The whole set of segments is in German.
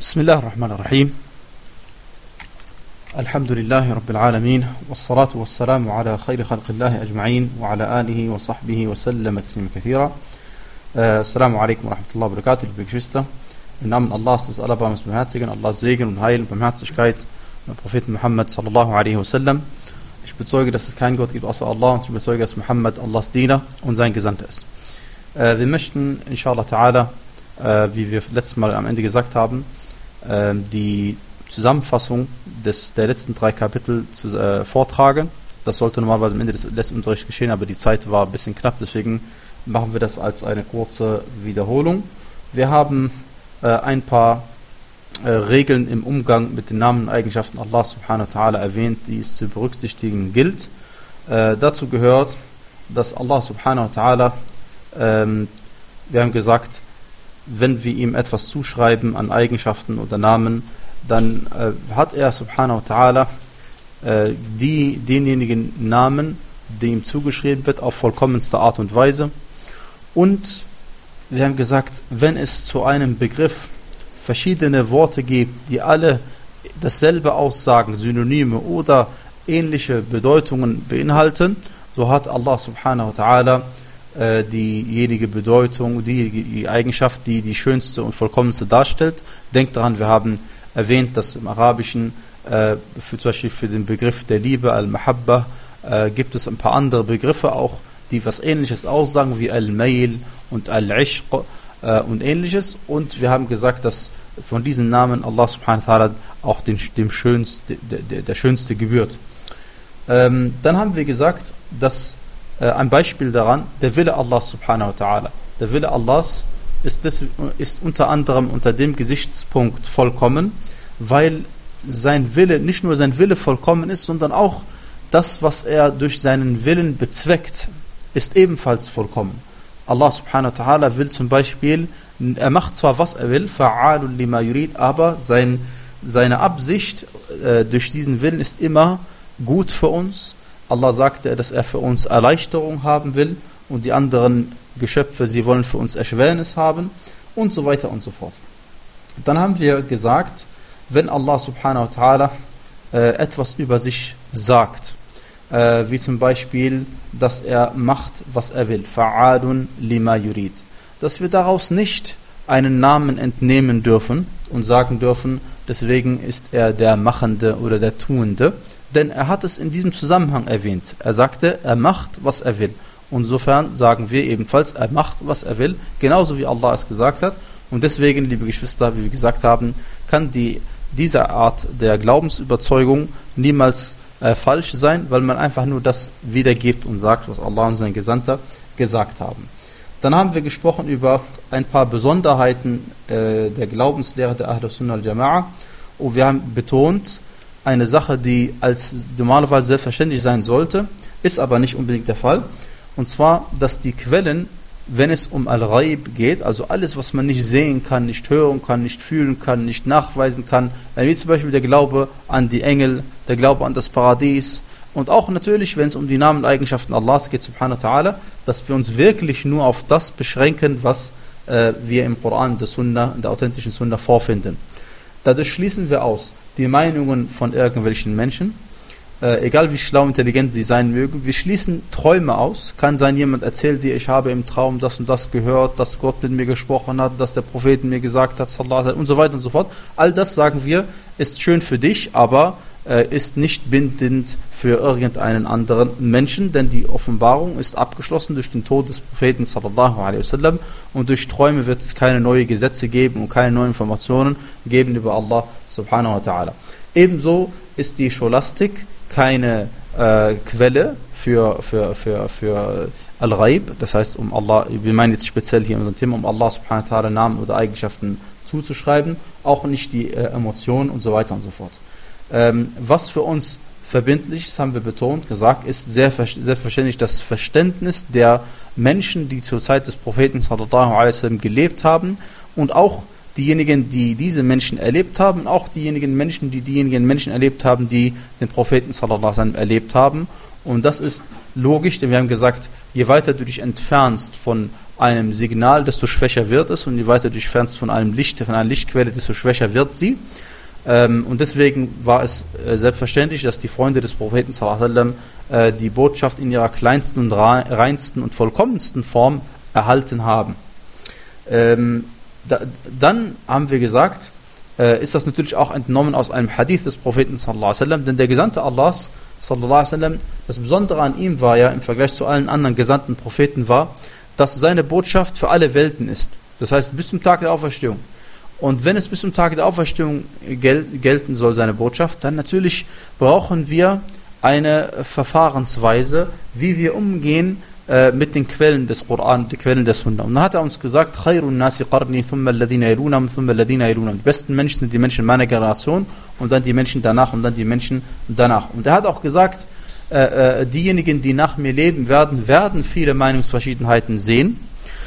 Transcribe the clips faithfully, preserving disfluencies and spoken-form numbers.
بسم الله الرحمن الرحيم الحمد لله رب العالمين والصلاة والسلام على خير خلق الله أجمعين وعلى آله وصحبه وسلم تسليما كثيرا. Assalamu alaikum wa rahmatullahi wa barakatuh, liebe Geschwister. Im Namen Allahs des Allerbarmers Barmherzigen, Allahs Segen und Heil und Barmherzigkeit und Propheten Muhammad sallallahu alaihi wasallam. Ich bezeuge, dass es keinen Gott gibt außer Allah und ich bezeuge, dass Muhammad Allahs Diener und sein Gesandter ist. Äh, wir möchten, inshallah ta'ala, äh, wie wir letztes Mal am Ende gesagt haben, äh, die Zusammenfassung des, der letzten drei Kapitel zu, äh, vortragen. Das sollte normalerweise am Ende des letzten Unterrichts geschehen, aber die Zeit war ein bisschen knapp, deswegen machen wir das als eine kurze Wiederholung. Wir haben äh, ein paar äh, Regeln im Umgang mit den Namen und Eigenschaften Allah subhanahu wa ta'ala erwähnt, die es zu berücksichtigen gilt. Äh, dazu gehört, dass Allah subhanahu wa ta'ala, ähm, wir haben gesagt, wenn wir ihm etwas zuschreiben an Eigenschaften oder Namen, dann äh, hat er subhanahu wa ta'ala äh, die, denjenigen Namen, die ihm zugeschrieben wird, auf vollkommenste Art und Weise. Und wir haben gesagt, wenn es zu einem Begriff verschiedene Worte gibt, die alle dasselbe aussagen, Synonyme oder ähnliche Bedeutungen beinhalten, so hat Allah subhanahu wa ta'ala äh, diejenige Bedeutung, die, die Eigenschaft, die die schönste und vollkommenste darstellt. Denkt daran, wir haben erwähnt, dass im Arabischen äh, für, zum Beispiel für den Begriff der Liebe, Al-Mahabba, äh, gibt es ein paar andere Begriffe auch, die was Ähnliches aussagen, wie Al-Mail und Al-Ishq äh, und Ähnliches. Und wir haben gesagt, dass von diesen Namen Allah subhanahu wa ta'ala auch dem, dem schönste, der, der, der schönste gebührt. Ähm, dann haben wir gesagt, dass äh, ein Beispiel daran, der Wille Allah subhanahu wa ta'ala. Der Wille Allahs ist, des, ist unter anderem unter dem Gesichtspunkt vollkommen, weil sein Wille, nicht nur sein Wille vollkommen ist, sondern auch das, was er durch seinen Willen bezweckt, ist ebenfalls vollkommen. Allah subhanahu wa ta'ala will zum Beispiel, er macht zwar was er will, fa'alun lima yurid, aber sein, seine Absicht äh, durch diesen Willen ist immer gut für uns. Allah sagte, dass er für uns Erleichterung haben will und die anderen Geschöpfe, sie wollen für uns Erschwernis haben und so weiter und so fort. Dann haben wir gesagt, wenn Allah subhanahu wa ta'ala äh, etwas über sich sagt, Äh, wie zum Beispiel, dass er macht, was er will. Fa'alun lima yurid. Dass wir daraus nicht einen Namen entnehmen dürfen und sagen dürfen, deswegen ist er der Machende oder der Tuende. Denn er hat es in diesem Zusammenhang erwähnt. Er sagte, er macht, was er will. Insofern sagen wir ebenfalls, er macht, was er will, genauso wie Allah es gesagt hat. Und deswegen, liebe Geschwister, wie wir gesagt haben, kann die, diese Art der Glaubensüberzeugung niemals Äh, falsch sein, weil man einfach nur das wiedergibt und sagt, was Allah und sein Gesandter gesagt haben. Dann haben wir gesprochen über ein paar Besonderheiten äh, der Glaubenslehre der Ahlus Sunnah al-Jama'a und wir haben betont, eine Sache, die als normalerweise selbstverständlich sein sollte, ist aber nicht unbedingt der Fall, und zwar, dass die Quellen, wenn es um Al-Ghaib geht, also alles, was man nicht sehen kann, nicht hören kann, nicht fühlen kann, nicht nachweisen kann, wie zum Beispiel der Glaube an die Engel, der Glaube an das Paradies und auch natürlich, wenn es um die Namen und Eigenschaften Allahs geht, subhanahu wa ta'ala, dass wir uns wirklich nur auf das beschränken, was äh, wir im Koran, der Sunna, in der authentischen Sunna vorfinden. Dadurch schließen wir aus die Meinungen von irgendwelchen Menschen, Äh, egal wie schlau, intelligent sie sein mögen. Wir schließen Träume aus. Kann sein, jemand erzählt dir, ich habe im Traum das und das gehört, dass Gott mit mir gesprochen hat, dass der Prophet mir gesagt hat, sallallahu alaihi wasallam, und so weiter und so fort. All das, sagen wir, ist schön für dich, aber äh, ist nicht bindend für irgendeinen anderen Menschen, denn die Offenbarung ist abgeschlossen durch den Tod des Propheten sallallahu alaihi wasallam und durch Träume wird es keine neuen Gesetze geben und keine neuen Informationen geben über Allah subhanahu wa ta'ala. Ebenso ist die Scholastik keine äh, Quelle für, für, für, für Al-Ghaib, das heißt, um Allah, wir meinen jetzt speziell hier in unserem Thema, um Allah subhanahu wa ta'ala Namen oder Eigenschaften zuzuschreiben, auch nicht die äh, Emotionen und so weiter und so fort. Ähm, was für uns verbindlich ist, haben wir betont, gesagt, ist sehr selbstverständlich das Verständnis der Menschen, die zur Zeit des Propheten sallallahu alaihi wasallam gelebt haben und auch diejenigen, die diese Menschen erlebt haben, auch diejenigen Menschen, die diejenigen Menschen erlebt haben, die den Propheten sallallahu alaihi wasallam erlebt haben. Und das ist logisch, denn wir haben gesagt, je weiter du dich entfernst von einem Signal, desto schwächer wird es, und je weiter du dich fernst von einem Licht, von einer Lichtquelle, desto schwächer wird sie. Ähm, und deswegen war es äh, selbstverständlich, dass die Freunde des Propheten sallallahu alaihi wasallam äh, die Botschaft in ihrer kleinsten und reinsten und vollkommensten Form erhalten haben. Ähm, da, dann haben wir gesagt, äh, ist das natürlich auch entnommen aus einem Hadith des Propheten sallallahu alaihi wasallam, denn der Gesandte Allahs sallallahu alaihi wasallam, das Besondere an ihm war ja im Vergleich zu allen anderen gesandten Propheten war, dass seine Botschaft für alle Welten ist. Das heißt bis zum Tag der Auferstehung. Und wenn es bis zum Tag der Auferstehung gel- gelten soll, seine Botschaft, dann natürlich brauchen wir eine Verfahrensweise, wie wir umgehen äh, mit den Quellen des Koran, den Quellen des Sunna. Und dann hat er uns gesagt, Khairun nasi qarni thumma alladhina yalunhum thumma alladhina yalunhum. Die besten Menschen sind die Menschen meiner Generation und dann die Menschen danach und dann die Menschen danach. Und er hat auch gesagt, äh, äh, diejenigen, die nach mir leben werden, werden viele Meinungsverschiedenheiten sehen.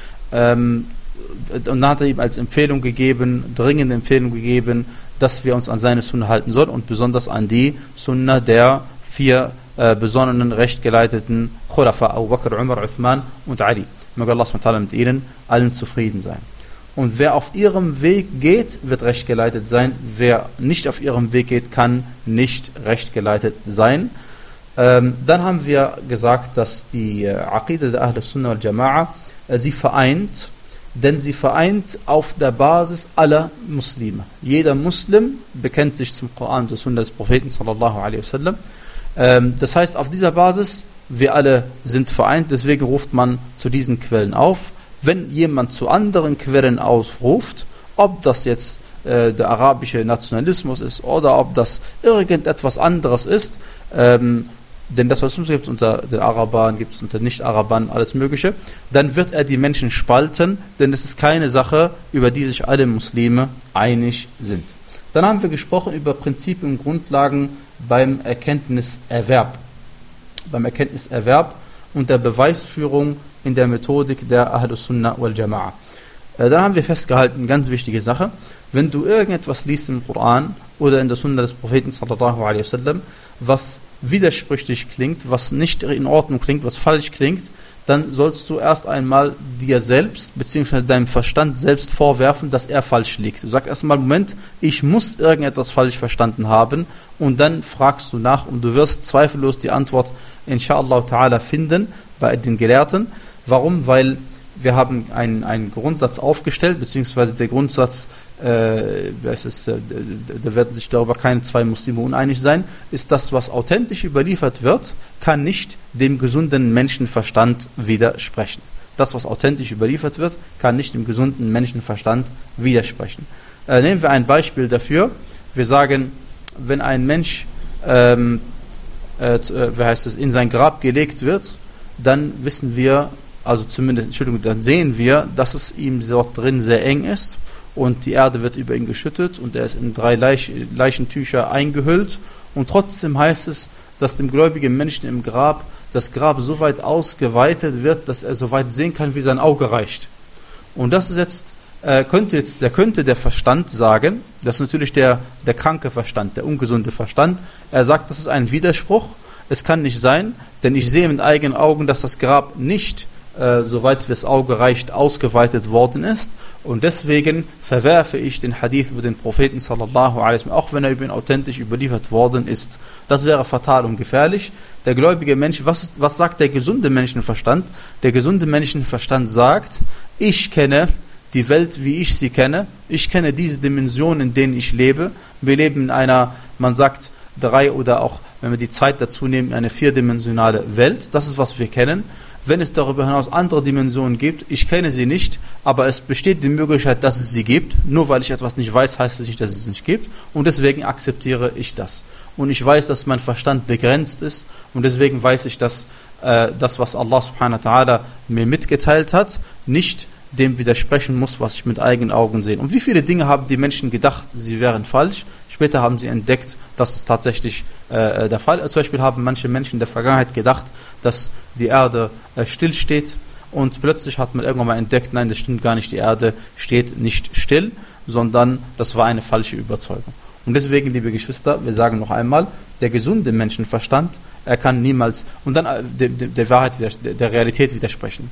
Ähm, Und dann hat er ihm als Empfehlung gegeben, dringende Empfehlung gegeben, dass wir uns an seine Sunna halten sollen und besonders an die Sunna der vier äh, besonnenen, rechtgeleiteten Khulafa, Abu Bakr, Umar, Uthman und Ali. Möge Allah subhanahu wa ta'ala mit ihnen allen zufrieden sein. Und wer auf ihrem Weg geht, wird rechtgeleitet sein. Wer nicht auf ihrem Weg geht, kann nicht rechtgeleitet sein. Ähm, dann haben wir gesagt, dass die äh, Aqida der Ahl Sunnah wal Jama'a äh, sie vereint, denn sie vereint auf der Basis aller Muslime. Jeder Muslim bekennt sich zum Koran und der Sunna des Propheten sallallahu alaihi wasallam. Ähm, das heißt, auf dieser Basis, wir alle sind vereint, deswegen ruft man zu diesen Quellen auf. Wenn jemand zu anderen Quellen aufruft, ob das jetzt äh, der arabische Nationalismus ist oder ob das irgendetwas anderes ist, ähm, denn das, was es gibt unter den Arabern, gibt es unter Nicht-Arabern, alles Mögliche, dann wird er die Menschen spalten, denn es ist keine Sache, über die sich alle Muslime einig sind. Dann haben wir gesprochen über Prinzipien und Grundlagen beim Erkenntniserwerb. Beim Erkenntniserwerb und der Beweisführung in der Methodik der Ahlus Sunnah wal Jama'a. Dann haben wir festgehalten, ganz wichtige Sache, wenn du irgendetwas liest im Koran oder in der Sunna des Propheten sallallahu alaihi wasallam, was widersprüchlich klingt, was nicht in Ordnung klingt, was falsch klingt, dann sollst du erst einmal dir selbst bzw. deinem Verstand selbst vorwerfen, dass er falsch liegt. Du sagst erstmal, Moment, ich muss irgendetwas falsch verstanden haben, und dann fragst du nach und du wirst zweifellos die Antwort inshallah ta'ala finden bei den Gelehrten. Warum? Weil wir haben einen, einen Grundsatz aufgestellt, beziehungsweise der Grundsatz, äh, es ist, äh, da werden sich darüber keine zwei Muslime uneinig sein, ist das, was authentisch überliefert wird, kann nicht dem gesunden Menschenverstand widersprechen. Das, was authentisch überliefert wird, kann nicht dem gesunden Menschenverstand widersprechen. Äh, nehmen wir ein Beispiel dafür. Wir sagen, wenn ein Mensch ähm, äh, wie heißt es, in sein Grab gelegt wird, dann wissen wir, also zumindest, Entschuldigung, dann sehen wir, dass es ihm dort drin sehr eng ist und die Erde wird über ihn geschüttet und er ist in drei Leich, Leichentücher eingehüllt, und trotzdem heißt es, dass dem gläubigen Menschen im Grab das Grab so weit ausgeweitet wird, dass er so weit sehen kann, wie sein Auge reicht. Und das ist jetzt, äh, könnte jetzt, der könnte der Verstand sagen, das ist natürlich der, der kranke Verstand, der ungesunde Verstand, er sagt, das ist ein Widerspruch, es kann nicht sein, denn ich sehe mit eigenen Augen, dass das Grab nicht soweit das Auge reicht, ausgeweitet worden ist, und deswegen verwerfe ich den Hadith über den Propheten sallallahu alaihi wasallam, auch wenn er über ihn authentisch überliefert worden ist. Das wäre fatal und gefährlich. Der gläubige Mensch, was, ist, was sagt der gesunde Menschenverstand? Der gesunde Menschenverstand sagt, ich kenne die Welt, wie ich sie kenne, ich kenne diese Dimensionen, in denen ich lebe. Wir leben in einer, man sagt, drei oder auch, wenn wir die Zeit dazu nehmen, eine vierdimensionale Welt. Das ist, was wir kennen. Wenn es darüber hinaus andere Dimensionen gibt, ich kenne sie nicht, aber es besteht die Möglichkeit, dass es sie gibt. Nur weil ich etwas nicht weiß, heißt es nicht, dass es es nicht gibt. Und deswegen akzeptiere ich das. Und ich weiß, dass mein Verstand begrenzt ist. Und deswegen weiß ich, dass äh, das, was Allah subhanahu wa ta'ala mir mitgeteilt hat, nicht dem widersprechen muss, was ich mit eigenen Augen sehe. Und wie viele Dinge haben die Menschen gedacht, sie wären falsch? Später haben sie entdeckt, dass es tatsächlich äh, der Fall ist. Zum Beispiel haben manche Menschen in der Vergangenheit gedacht, dass die Erde äh, still steht, und plötzlich hat man irgendwann mal entdeckt, nein, das stimmt gar nicht, die Erde steht nicht still, sondern das war eine falsche Überzeugung. Und deswegen, liebe Geschwister, wir sagen noch einmal, der gesunde Menschenverstand, er kann niemals und dann äh, der, der Wahrheit, der, der Realität widersprechen.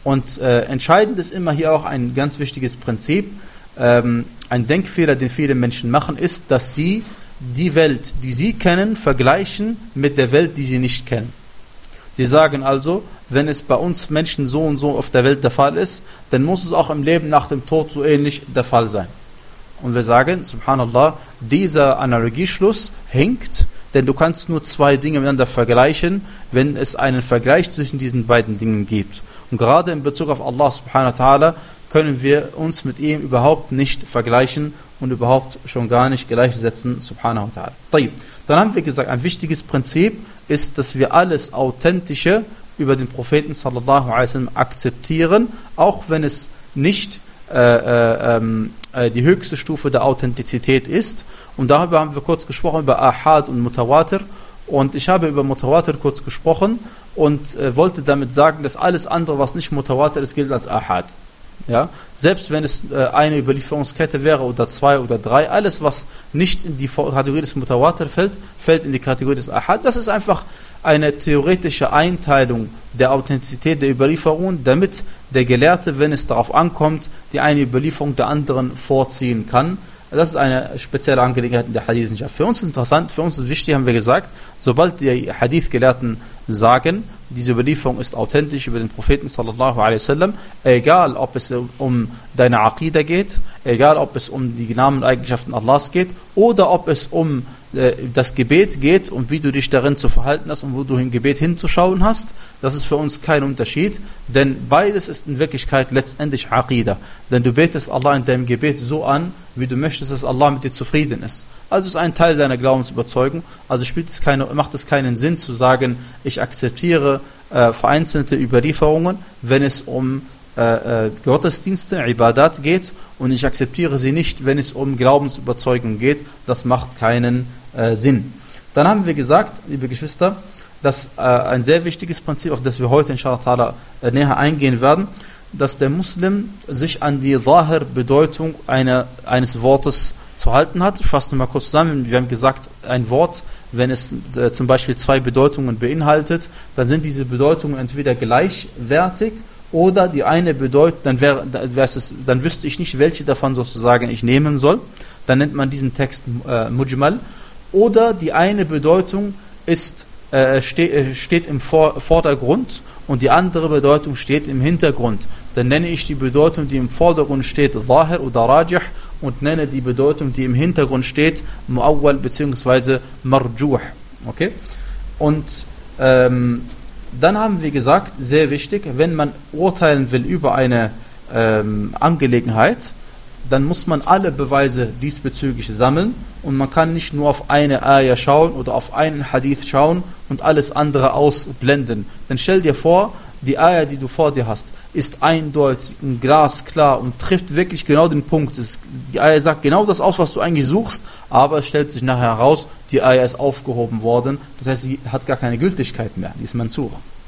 Und äh, entscheidend ist immer hier auch ein ganz wichtiges Prinzip. Ähm, ein Denkfehler, den viele Menschen machen, ist, dass sie die Welt, die sie kennen, vergleichen mit der Welt, die sie nicht kennen. Die sagen also, wenn es bei uns Menschen so und so auf der Welt der Fall ist, dann muss es auch im Leben nach dem Tod so ähnlich der Fall sein. Und wir sagen, subhanallah, dieser Analogieschluss hinkt, denn du kannst nur zwei Dinge miteinander vergleichen, wenn es einen Vergleich zwischen diesen beiden Dingen gibt. Und gerade in Bezug auf Allah subhanahu wa ta'ala können wir uns mit ihm überhaupt nicht vergleichen und überhaupt schon gar nicht gleichsetzen, subhanahu wa ta'ala. Dann haben wir gesagt, ein wichtiges Prinzip ist, dass wir alles Authentische über den Propheten sallallahu alaihi wasallam akzeptieren, auch wenn es nicht äh, äh, äh, die höchste Stufe der Authentizität ist. Und darüber haben wir kurz gesprochen, über Ahad und Mutawatir. Und ich habe über Mutawatir kurz gesprochen und äh, wollte damit sagen, dass alles andere, was nicht Mutawatir ist, gilt als Ahad. Ja, selbst wenn es äh, eine Überlieferungskette wäre oder zwei oder drei, alles was nicht in die Kategorie des Mutawatir fällt, fällt in die Kategorie des Ahad. Das ist einfach eine theoretische Einteilung der Authentizität der Überlieferung, damit der Gelehrte, wenn es darauf ankommt, die eine Überlieferung der anderen vorziehen kann. Das ist eine spezielle Angelegenheit in der Hadith-Wissenschaft. Für uns ist interessant, für uns ist wichtig, haben wir gesagt, sobald die Hadith-Gelehrten sagen, diese Überlieferung ist authentisch über den Propheten sallallahu alaihi wasallam, egal ob es um deine Aqidah geht, egal ob es um die Namen und Eigenschaften Allahs geht oder ob es um äh, das Gebet geht und wie du dich darin zu verhalten hast und wo du im Gebet hinzuschauen hast, das ist für uns kein Unterschied, denn beides ist in Wirklichkeit letztendlich Aqidah. Denn du betest Allah in deinem Gebet so an, wie du möchtest, dass Allah mit dir zufrieden ist. Also ist ein Teil deiner Glaubensüberzeugung. Also spielt es keine, macht es keinen Sinn zu sagen, ich akzeptiere äh, vereinzelte Überlieferungen, wenn es um äh, äh, Gottesdienste, Ibadat geht, und ich akzeptiere sie nicht, wenn es um Glaubensüberzeugung geht. Das macht keinen äh, Sinn. Dann haben wir gesagt, liebe Geschwister, dass äh, ein sehr wichtiges Prinzip, auf das wir heute inshallah äh, näher eingehen werden, dass der Muslim sich an die Zahir-Bedeutung eine, eines Wortes zu halten hat. Ich fasse nur mal kurz zusammen. Wir haben gesagt, ein Wort, wenn es äh, zum Beispiel zwei Bedeutungen beinhaltet, dann sind diese Bedeutungen entweder gleichwertig oder die eine bedeutet, dann, wär, es, dann wüsste ich nicht, welche davon sozusagen ich nehmen soll. Dann nennt man diesen Text äh, Mujmal. Oder die eine Bedeutung ist, äh, ste äh, steht im Vor Vordergrund und die andere Bedeutung steht im Hintergrund. Dann nenne ich die Bedeutung, die im Vordergrund steht, Zahir oder Rajih, und nenne die Bedeutung, die im Hintergrund steht, Mu'awwal bzw. Marjuh. Okay? Und ähm, dann haben wir gesagt, sehr wichtig, wenn man urteilen will über eine ähm, Angelegenheit, dann muss man alle Beweise diesbezüglich sammeln und man kann nicht nur auf eine Ayah schauen oder auf einen Hadith schauen und alles andere ausblenden. Dann stell dir vor, die Ayah, die du vor dir hast, ist eindeutig, glasklar und trifft wirklich genau den Punkt. Es, die Ayah sagt genau das aus, was du eigentlich suchst, aber es stellt sich nachher heraus, die Ayah ist aufgehoben worden. Das heißt, sie hat gar keine Gültigkeit mehr. Die ist Mansukh.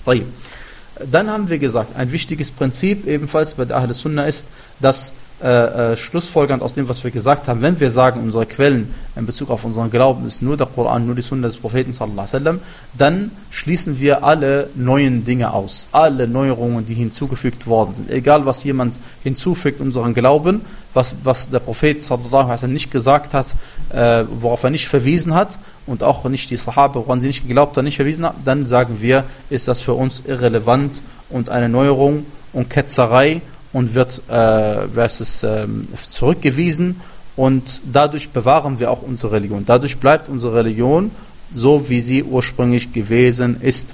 Dann haben wir gesagt, ein wichtiges Prinzip ebenfalls bei der Ahl Sunnah ist, dass Äh, äh, schlussfolgernd aus dem, was wir gesagt haben, wenn wir sagen, unsere Quellen in Bezug auf unseren Glauben ist nur der Koran, nur die Sunna des Propheten sallallahu alaihi wasallam, dann schließen wir alle neuen Dinge aus, alle Neuerungen, die hinzugefügt worden sind. Egal, was jemand hinzufügt unseren Glauben, was, was der Prophet sallallahu alaihi wasallam nicht gesagt hat, äh, worauf er nicht verwiesen hat und auch nicht die Sahaba, woran sie nicht geglaubt haben, nicht verwiesen haben, dann sagen wir, ist das für uns irrelevant und eine Neuerung und Ketzerei und wird äh, es, äh, zurückgewiesen, und dadurch bewahren wir auch unsere Religion. Dadurch bleibt unsere Religion so, wie sie ursprünglich gewesen ist.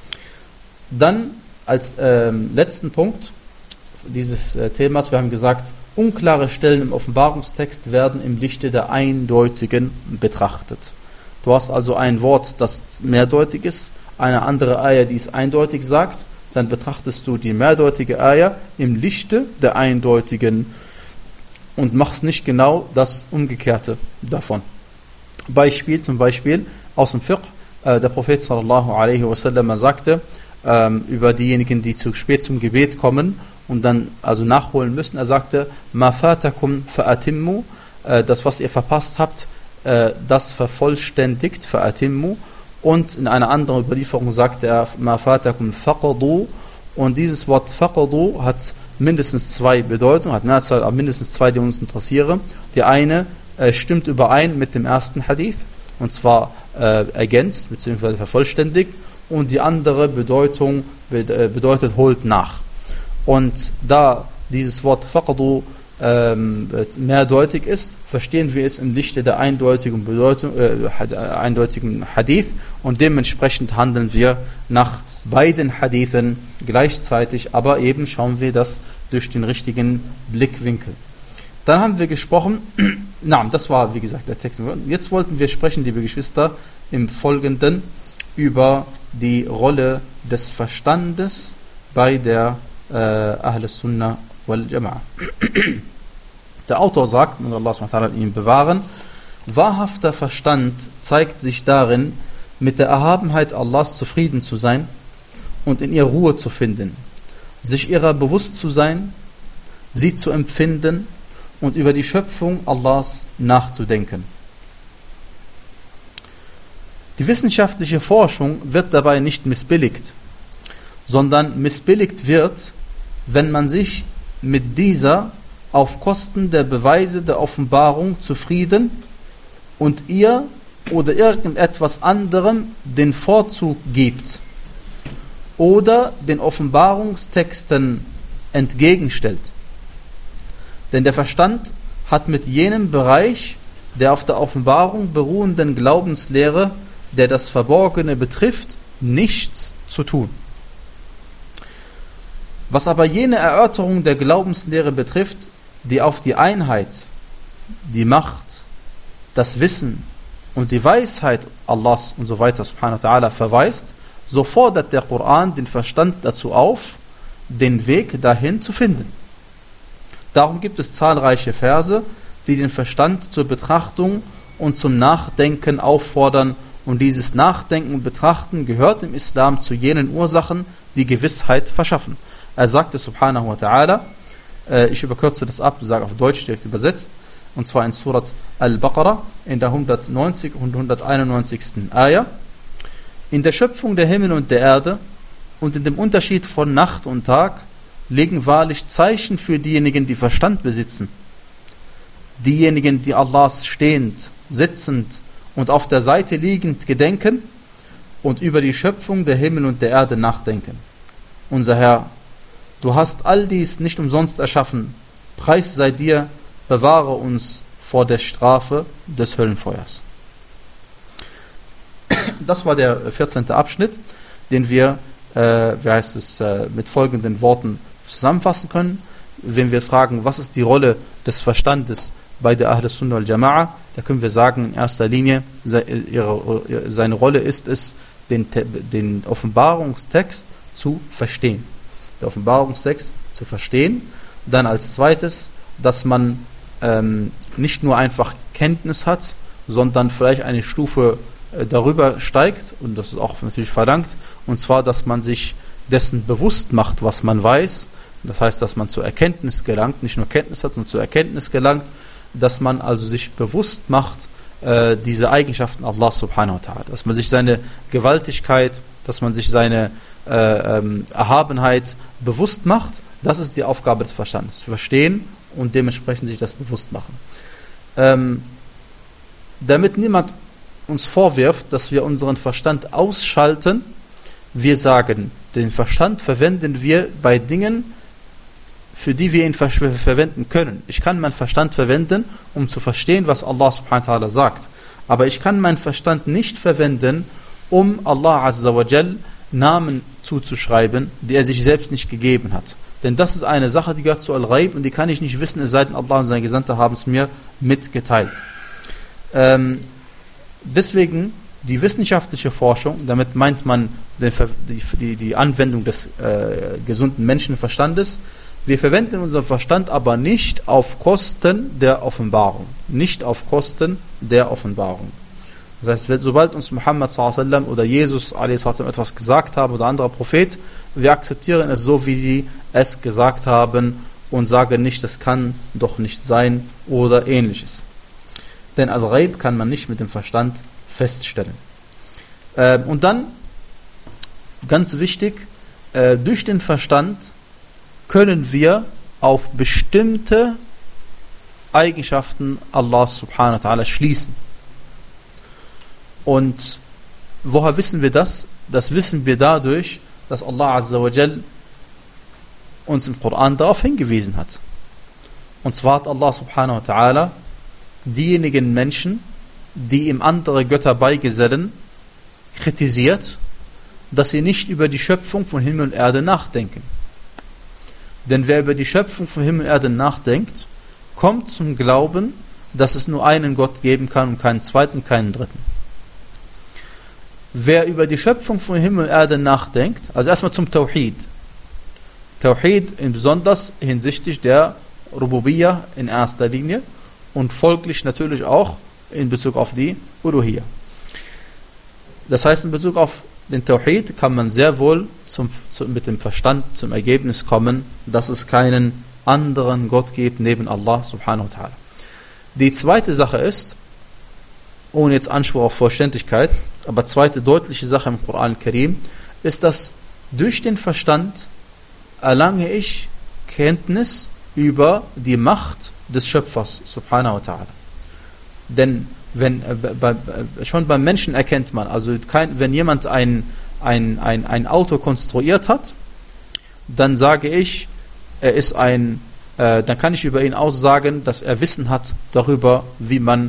Dann als äh, letzten Punkt dieses äh, Themas, wir haben gesagt, unklare Stellen im Offenbarungstext werden im Lichte der Eindeutigen betrachtet. Du hast also ein Wort, das mehrdeutig ist, eine andere Ayah, die es eindeutig sagt, dann betrachtest du die mehrdeutige Ayah im Lichte der Eindeutigen und machst nicht genau das Umgekehrte davon. Beispiel, zum Beispiel aus dem Fiqh, äh, der Prophet sallallahu alaihi wasallam sagte ähm, über diejenigen, die zu spät zum Gebet kommen und dann also nachholen müssen, er sagte, ma fatakum fa'atimmu, äh, das, was ihr verpasst habt, äh, das vervollständigt, fa'atimmu. Und in einer anderen Überlieferung sagte er, ma fatakum faqadu, Und dieses Wort faqadu hat mindestens zwei Bedeutungen, hat mehr als zwei, mindestens zwei, die uns interessieren. Die eine äh, stimmt überein mit dem ersten Hadith, und zwar äh, ergänzt bzw. vervollständigt, und die andere Bedeutung be äh, bedeutet holt nach. Und da dieses Wort faqadu ähm, mehrdeutig ist, verstehen wir es im Lichte der eindeutigen Bedeutung, äh, eindeutigen Hadith, und dementsprechend handeln wir nach beiden Hadithen gleichzeitig, aber eben schauen wir das durch den richtigen Blickwinkel. Dann haben wir gesprochen, na, das war wie gesagt der Text. Jetzt wollten wir sprechen, liebe Geschwister, im Folgenden über die Rolle des Verstandes bei der äh, Ahl Sunnah wal Jama'a. Der Autor sagt, und Allah subhanahu wa ta'ala ihn bewahren, wahrhafter Verstand zeigt sich darin, mit der Erhabenheit Allahs zufrieden zu sein und in ihr Ruhe zu finden, sich ihrer bewusst zu sein, sie zu empfinden und über die Schöpfung Allahs nachzudenken. Die wissenschaftliche Forschung wird dabei nicht missbilligt, sondern missbilligt wird, wenn man sich mit dieser auf Kosten der Beweise der Offenbarung zufrieden und ihr oder irgendetwas anderem den Vorzug gibt oder den Offenbarungstexten entgegenstellt. Denn der Verstand hat mit jenem Bereich der auf der Offenbarung beruhenden Glaubenslehre, der das Verborgene betrifft, nichts zu tun. Was aber jene Erörterung der Glaubenslehre betrifft, die auf die Einheit, die Macht, das Wissen und die Weisheit Allahs und so weiter subhanahu wa ta'ala verweist, so fordert der Koran den Verstand dazu auf, den Weg dahin zu finden. Darum gibt es zahlreiche Verse, die den Verstand zur Betrachtung und zum Nachdenken auffordern, und dieses Nachdenken und Betrachten gehört im Islam zu jenen Ursachen, die Gewissheit verschaffen. Er sagte subhanahu wa ta'ala, äh, ich überkürze das ab, sage auf Deutsch direkt übersetzt, und zwar in Surat Al-Baqarah in der hundertneunzig und hunderteinundneunzigsten Ayah: In der Schöpfung der Himmel und der Erde und in dem Unterschied von Nacht und Tag liegen wahrlich Zeichen für diejenigen, die Verstand besitzen. Diejenigen, die Allahs stehend, sitzend und auf der Seite liegend gedenken und über die Schöpfung der Himmel und der Erde nachdenken. Unser Herr, du hast all dies nicht umsonst erschaffen. Preis sei dir, bewahre uns vor der Strafe des Höllenfeuers. Das war der vierzehnte Abschnitt, den wir, äh, wie heißt es, äh, mit folgenden Worten zusammenfassen können. Wenn wir fragen, was ist die Rolle des Verstandes bei der Ahl Sunnah wal Jama'a, da können wir sagen, in erster Linie, seine Rolle ist es, den, den Offenbarungstext zu verstehen. Der Offenbarungstext zu verstehen. Dann als zweites, dass man ähm, nicht nur einfach Kenntnis hat, sondern vielleicht eine Stufe äh, darüber steigt, und das ist auch natürlich verlangt, und zwar, dass man sich dessen bewusst macht, was man weiß. Das heißt, dass man zur Erkenntnis gelangt, nicht nur Kenntnis hat, sondern zur Erkenntnis gelangt, dass man also sich bewusst macht, äh, diese Eigenschaften Allah subhanahu wa ta'ala, dass man sich seine Gewaltigkeit, dass man sich seine äh, ähm, Erhabenheit bewusst macht. Das ist die Aufgabe des Verstandes, verstehen und dementsprechend sich das bewusst machen. Ähm, damit niemand uns vorwirft, dass wir unseren Verstand ausschalten, wir sagen, den Verstand verwenden wir bei Dingen, für die wir ihn ver verwenden können. Ich kann meinen Verstand verwenden, um zu verstehen, was Allah subhanahu wa ta'ala sagt. Aber ich kann meinen Verstand nicht verwenden, um Allah azza wa jal Namen zuzuschreiben, die er sich selbst nicht gegeben hat. Denn das ist eine Sache, die gehört zu Al-Ghaib, und die kann ich nicht wissen, es sei denn, Allah und sein Gesandter haben es mir mitgeteilt. Ähm, deswegen die wissenschaftliche Forschung, damit meint man die, die, die Anwendung des äh, gesunden Menschenverstandes. Wir verwenden unseren Verstand aber nicht auf Kosten der Offenbarung. Nicht auf Kosten der Offenbarung. Das heißt, sobald uns Muhammad sallallahu alaihi wasallam oder Jesus alaihi wasallam etwas gesagt haben oder anderer Prophet, wir akzeptieren es so, wie sie es gesagt haben, und sagen nicht, das kann doch nicht sein oder ähnliches. Denn Al-Ghaib kann man nicht mit dem Verstand feststellen. Ähm, und dann, ganz wichtig, äh, durch den Verstand können wir auf bestimmte Eigenschaften Allahs subhanahu wa ta'ala schließen. Und woher wissen wir das? Das wissen wir dadurch, dass Allah azza wa jal uns im Koran darauf hingewiesen hat. Und zwar hat Allah subhanahu wa ta'ala diejenigen Menschen, die ihm andere Götter beigesellen, kritisiert, dass sie nicht über die Schöpfung von Himmel und Erde nachdenken. Denn wer über die Schöpfung von Himmel und Erde nachdenkt, kommt zum Glauben, dass es nur einen Gott geben kann und keinen zweiten, keinen dritten. Wer über die Schöpfung von Himmel und Erde nachdenkt, also erstmal zum Tawhid. Tawhid in besonders hinsichtlich der Rububiyyah in erster Linie und folglich natürlich auch in Bezug auf die Uluhiyyah. Das heißt, in Bezug auf den Tawhid kann man sehr wohl zum, zum, mit dem Verstand zum Ergebnis kommen, dass es keinen anderen Gott gibt neben Allah subhanahu wa ta'ala. Die zweite Sache ist, ohne jetzt Anspruch auf Vollständigkeit, aber zweite deutliche Sache im Koran al-Karim, ist, dass durch den Verstand erlange ich Kenntnis über die Macht des Schöpfers subhanahu wa ta'ala. Denn wenn, äh, bei, schon beim Menschen erkennt man, also kein, wenn jemand ein, ein, ein, ein Auto konstruiert hat, dann sage ich, er ist ein, äh, dann kann ich über ihn aussagen, dass er Wissen hat darüber, wie man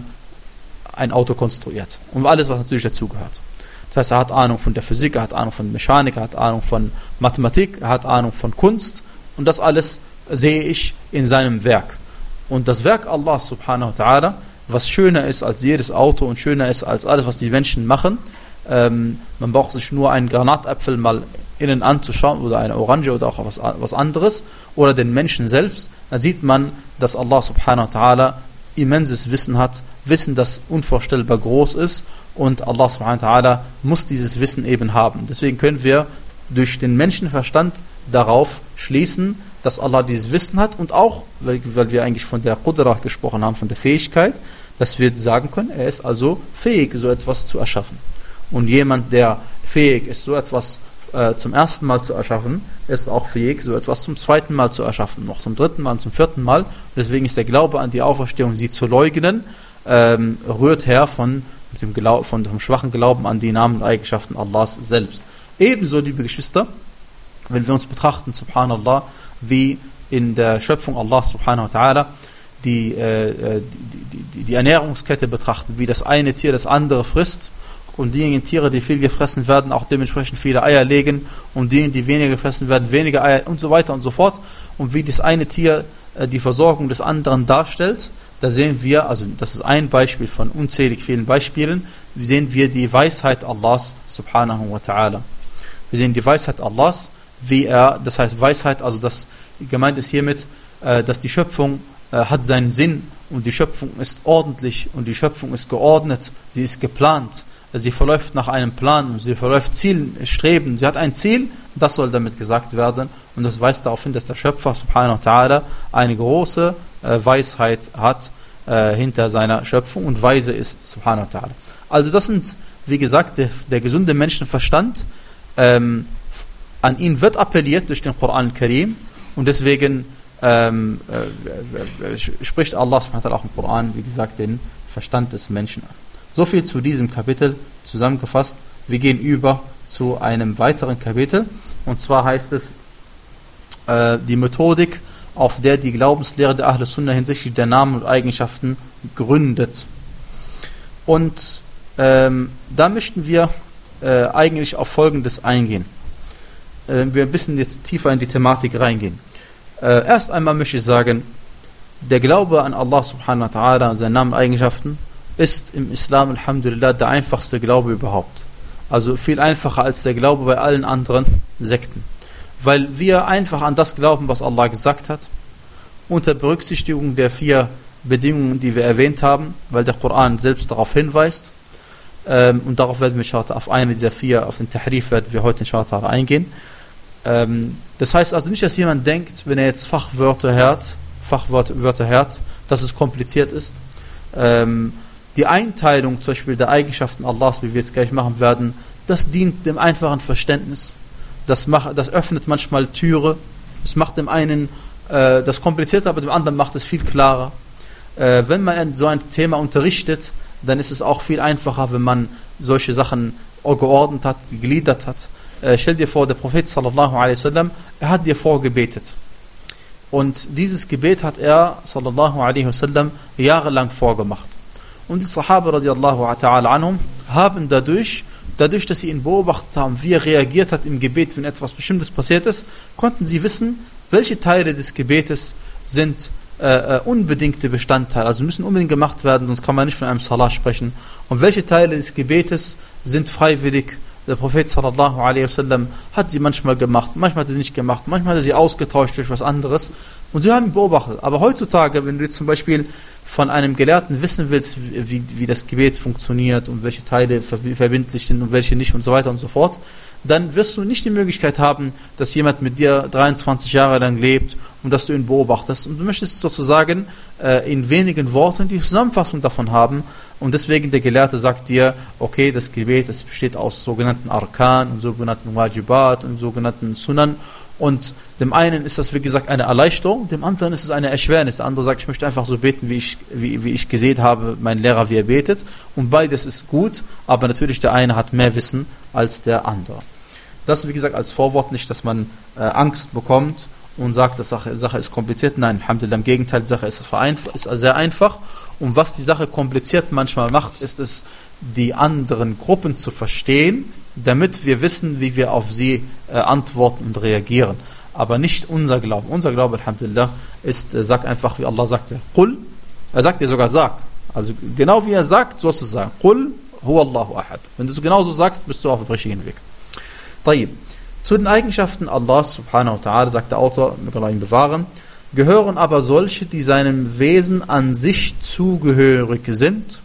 ein Auto konstruiert. Und alles, was natürlich dazugehört. Das heißt, er hat Ahnung von der Physik, er hat Ahnung von Mechanik, er hat Ahnung von Mathematik, er hat Ahnung von Kunst. Und das alles sehe ich in seinem Werk. Und das Werk Allah subhanahu wa ta'ala, was schöner ist als jedes Auto und schöner ist als alles, was die Menschen machen, ähm, man braucht sich nur einen Granatapfel mal innen anzuschauen oder eine Orange oder auch was, was anderes oder den Menschen selbst, da sieht man, dass Allah subhanahu wa ta'ala immenses Wissen hat, Wissen, das unvorstellbar groß ist und Allah subhanahu wa ta'ala muss dieses Wissen eben haben. Deswegen können wir durch den Menschenverstand darauf schließen, dass Allah dieses Wissen hat und auch, weil, weil wir eigentlich von der Qudrah gesprochen haben, von der Fähigkeit, dass wir sagen können, er ist also fähig, so etwas zu erschaffen. Und jemand, der fähig ist, so etwas äh, zum ersten Mal zu erschaffen, ist auch fähig, so etwas zum zweiten Mal zu erschaffen, noch zum dritten Mal und zum vierten Mal. Und deswegen ist der Glaube an die Auferstehung, sie zu leugnen, ähm, rührt her von dem, Glau- von dem schwachen Glauben an die Namen und Eigenschaften Allahs selbst. Ebenso, liebe Geschwister, wenn wir uns betrachten, subhanallah, wie in der Schöpfung Allah subhanahu wa ta'ala die, äh, die, die, die Ernährungskette betrachten, wie das eine Tier das andere frisst und diejenigen Tiere, die viel gefressen werden, auch dementsprechend viele Eier legen und diejenigen, die weniger gefressen werden, weniger Eier und so weiter und so fort und wie das eine Tier äh, die Versorgung des anderen darstellt, da sehen wir, also das ist ein Beispiel von unzählig vielen Beispielen, sehen wir die Weisheit Allahs subhanahu wa ta'ala. Wir sehen die Weisheit Allahs, wie er, das heißt Weisheit, also das gemeint ist hiermit, äh, dass die Schöpfung äh, hat seinen Sinn und die Schöpfung ist ordentlich und die Schöpfung ist geordnet, sie ist geplant, sie verläuft nach einem Plan und sie verläuft Zielen, Streben, sie hat ein Ziel, das soll damit gesagt werden und das weist darauf hin, dass der Schöpfer subhanahu wa ta'ala eine große äh, Weisheit hat äh, hinter seiner Schöpfung und weise ist subhanahu wa ta'ala. Also das sind, wie gesagt, der, der gesunde Menschenverstand, ähm, an ihn wird appelliert durch den Koran al-Karim und deswegen ähm, äh, spricht Allah subhanahu wa ta'ala auch im Koran, wie gesagt, den Verstand des Menschen an. So viel zu diesem Kapitel zusammengefasst. Wir gehen über zu einem weiteren Kapitel und zwar heißt es äh, die Methodik, auf der die Glaubenslehre der Ahl Sunnah hinsichtlich der Namen und Eigenschaften gründet. Und ähm, da möchten wir äh, eigentlich auf Folgendes eingehen. Wir ein bisschen jetzt tiefer in die Thematik reingehen. Äh, erst einmal möchte ich sagen, der Glaube an Allah subhanahu wa ta'ala und seine Namen und Eigenschaften ist im Islam, alhamdulillah, der einfachste Glaube überhaupt. Also viel einfacher als der Glaube bei allen anderen Sekten. Weil wir einfach an das glauben, was Allah gesagt hat, unter Berücksichtigung der vier Bedingungen, die wir erwähnt haben, weil der Koran selbst darauf hinweist. Ähm, und darauf werden wir inshallah, auf eine dieser vier, auf den Tahrif werden wir heute inshallah eingehen. Ähm, das heißt also nicht, dass jemand denkt, wenn er jetzt Fachwörter hört, Fachwörter hört, dass es kompliziert ist. Ähm, die Einteilung zum Beispiel der Eigenschaften Allahs, wie wir jetzt gleich machen werden, das dient dem einfachen Verständnis. das, macht, das öffnet manchmal Türe, es macht dem einen äh, das komplizierter, aber dem anderen macht es viel klarer. Äh, wenn man so ein Thema unterrichtet, dann ist es auch viel einfacher, wenn man solche Sachen geordnet hat, gegliedert hat. Äh, stell dir vor, der Prophet sallallahu alaihi wasallam, er hat dir vorgebetet. Und dieses Gebet hat er sallallahu alaihi wasallam jahrelang vorgemacht. Und die Sahaba radiallahu ta'ala anhum haben dadurch, dadurch, dass sie ihn beobachtet haben, wie er reagiert hat im Gebet, wenn etwas Bestimmtes passiert ist, konnten sie wissen, welche Teile des Gebetes sind äh, unbedingte Bestandteile, also müssen unbedingt gemacht werden, sonst kann man nicht von einem Salah sprechen. Und welche Teile des Gebetes sind freiwillig. Der Prophet sallallahu alaihi wasallam hat sie manchmal gemacht, manchmal hat er sie nicht gemacht, manchmal hat er sie ausgetauscht durch was anderes. Und sie haben ihn beobachtet. Aber heutzutage, wenn du jetzt zum Beispiel von einem Gelehrten wissen willst, wie, wie das Gebet funktioniert und welche Teile verbindlich sind und welche nicht und so weiter und so fort, dann wirst du nicht die Möglichkeit haben, dass jemand mit dir dreiundzwanzig Jahre lang lebt und dass du ihn beobachtest. Und du möchtest sozusagen äh, in wenigen Worten die Zusammenfassung davon haben. Und deswegen der Gelehrte sagt dir, okay, das Gebet, das besteht aus sogenannten Arkan und sogenannten Wajibat und sogenannten Sunan. Und dem einen ist das, wie gesagt, eine Erleichterung, dem anderen ist es eine Erschwernis. Der andere sagt, ich möchte einfach so beten, wie ich, wie, wie ich gesehen habe, mein Lehrer, wie er betet. Und beides ist gut, aber natürlich der eine hat mehr Wissen als der andere. Das, wie gesagt, als Vorwort nicht, dass man äh, Angst bekommt und sagt, die Sache, Sache ist kompliziert. Nein, Alhamdulillah, im Gegenteil, die Sache ist, ist sehr einfach. Und was die Sache kompliziert manchmal macht, ist es, die anderen Gruppen zu verstehen, damit wir wissen, wie wir auf sie äh, antworten und reagieren. Aber nicht unser Glaube. Unser Glaube, Alhamdulillah, ist, äh, sagt einfach, wie Allah sagte, Qul, er sagt dir sogar, sag. Also genau wie er sagt, sollst du sagen, Qul, huwa Allahu ahad. Wenn du es genauso sagst, bist du auf dem richtigen Weg. Tayyib. Zu den Eigenschaften Allahs, subhanahu wa ta'ala, sagt der Autor, möge Allah ihn bewahren, gehören aber solche, die seinem Wesen an sich zugehörig sind.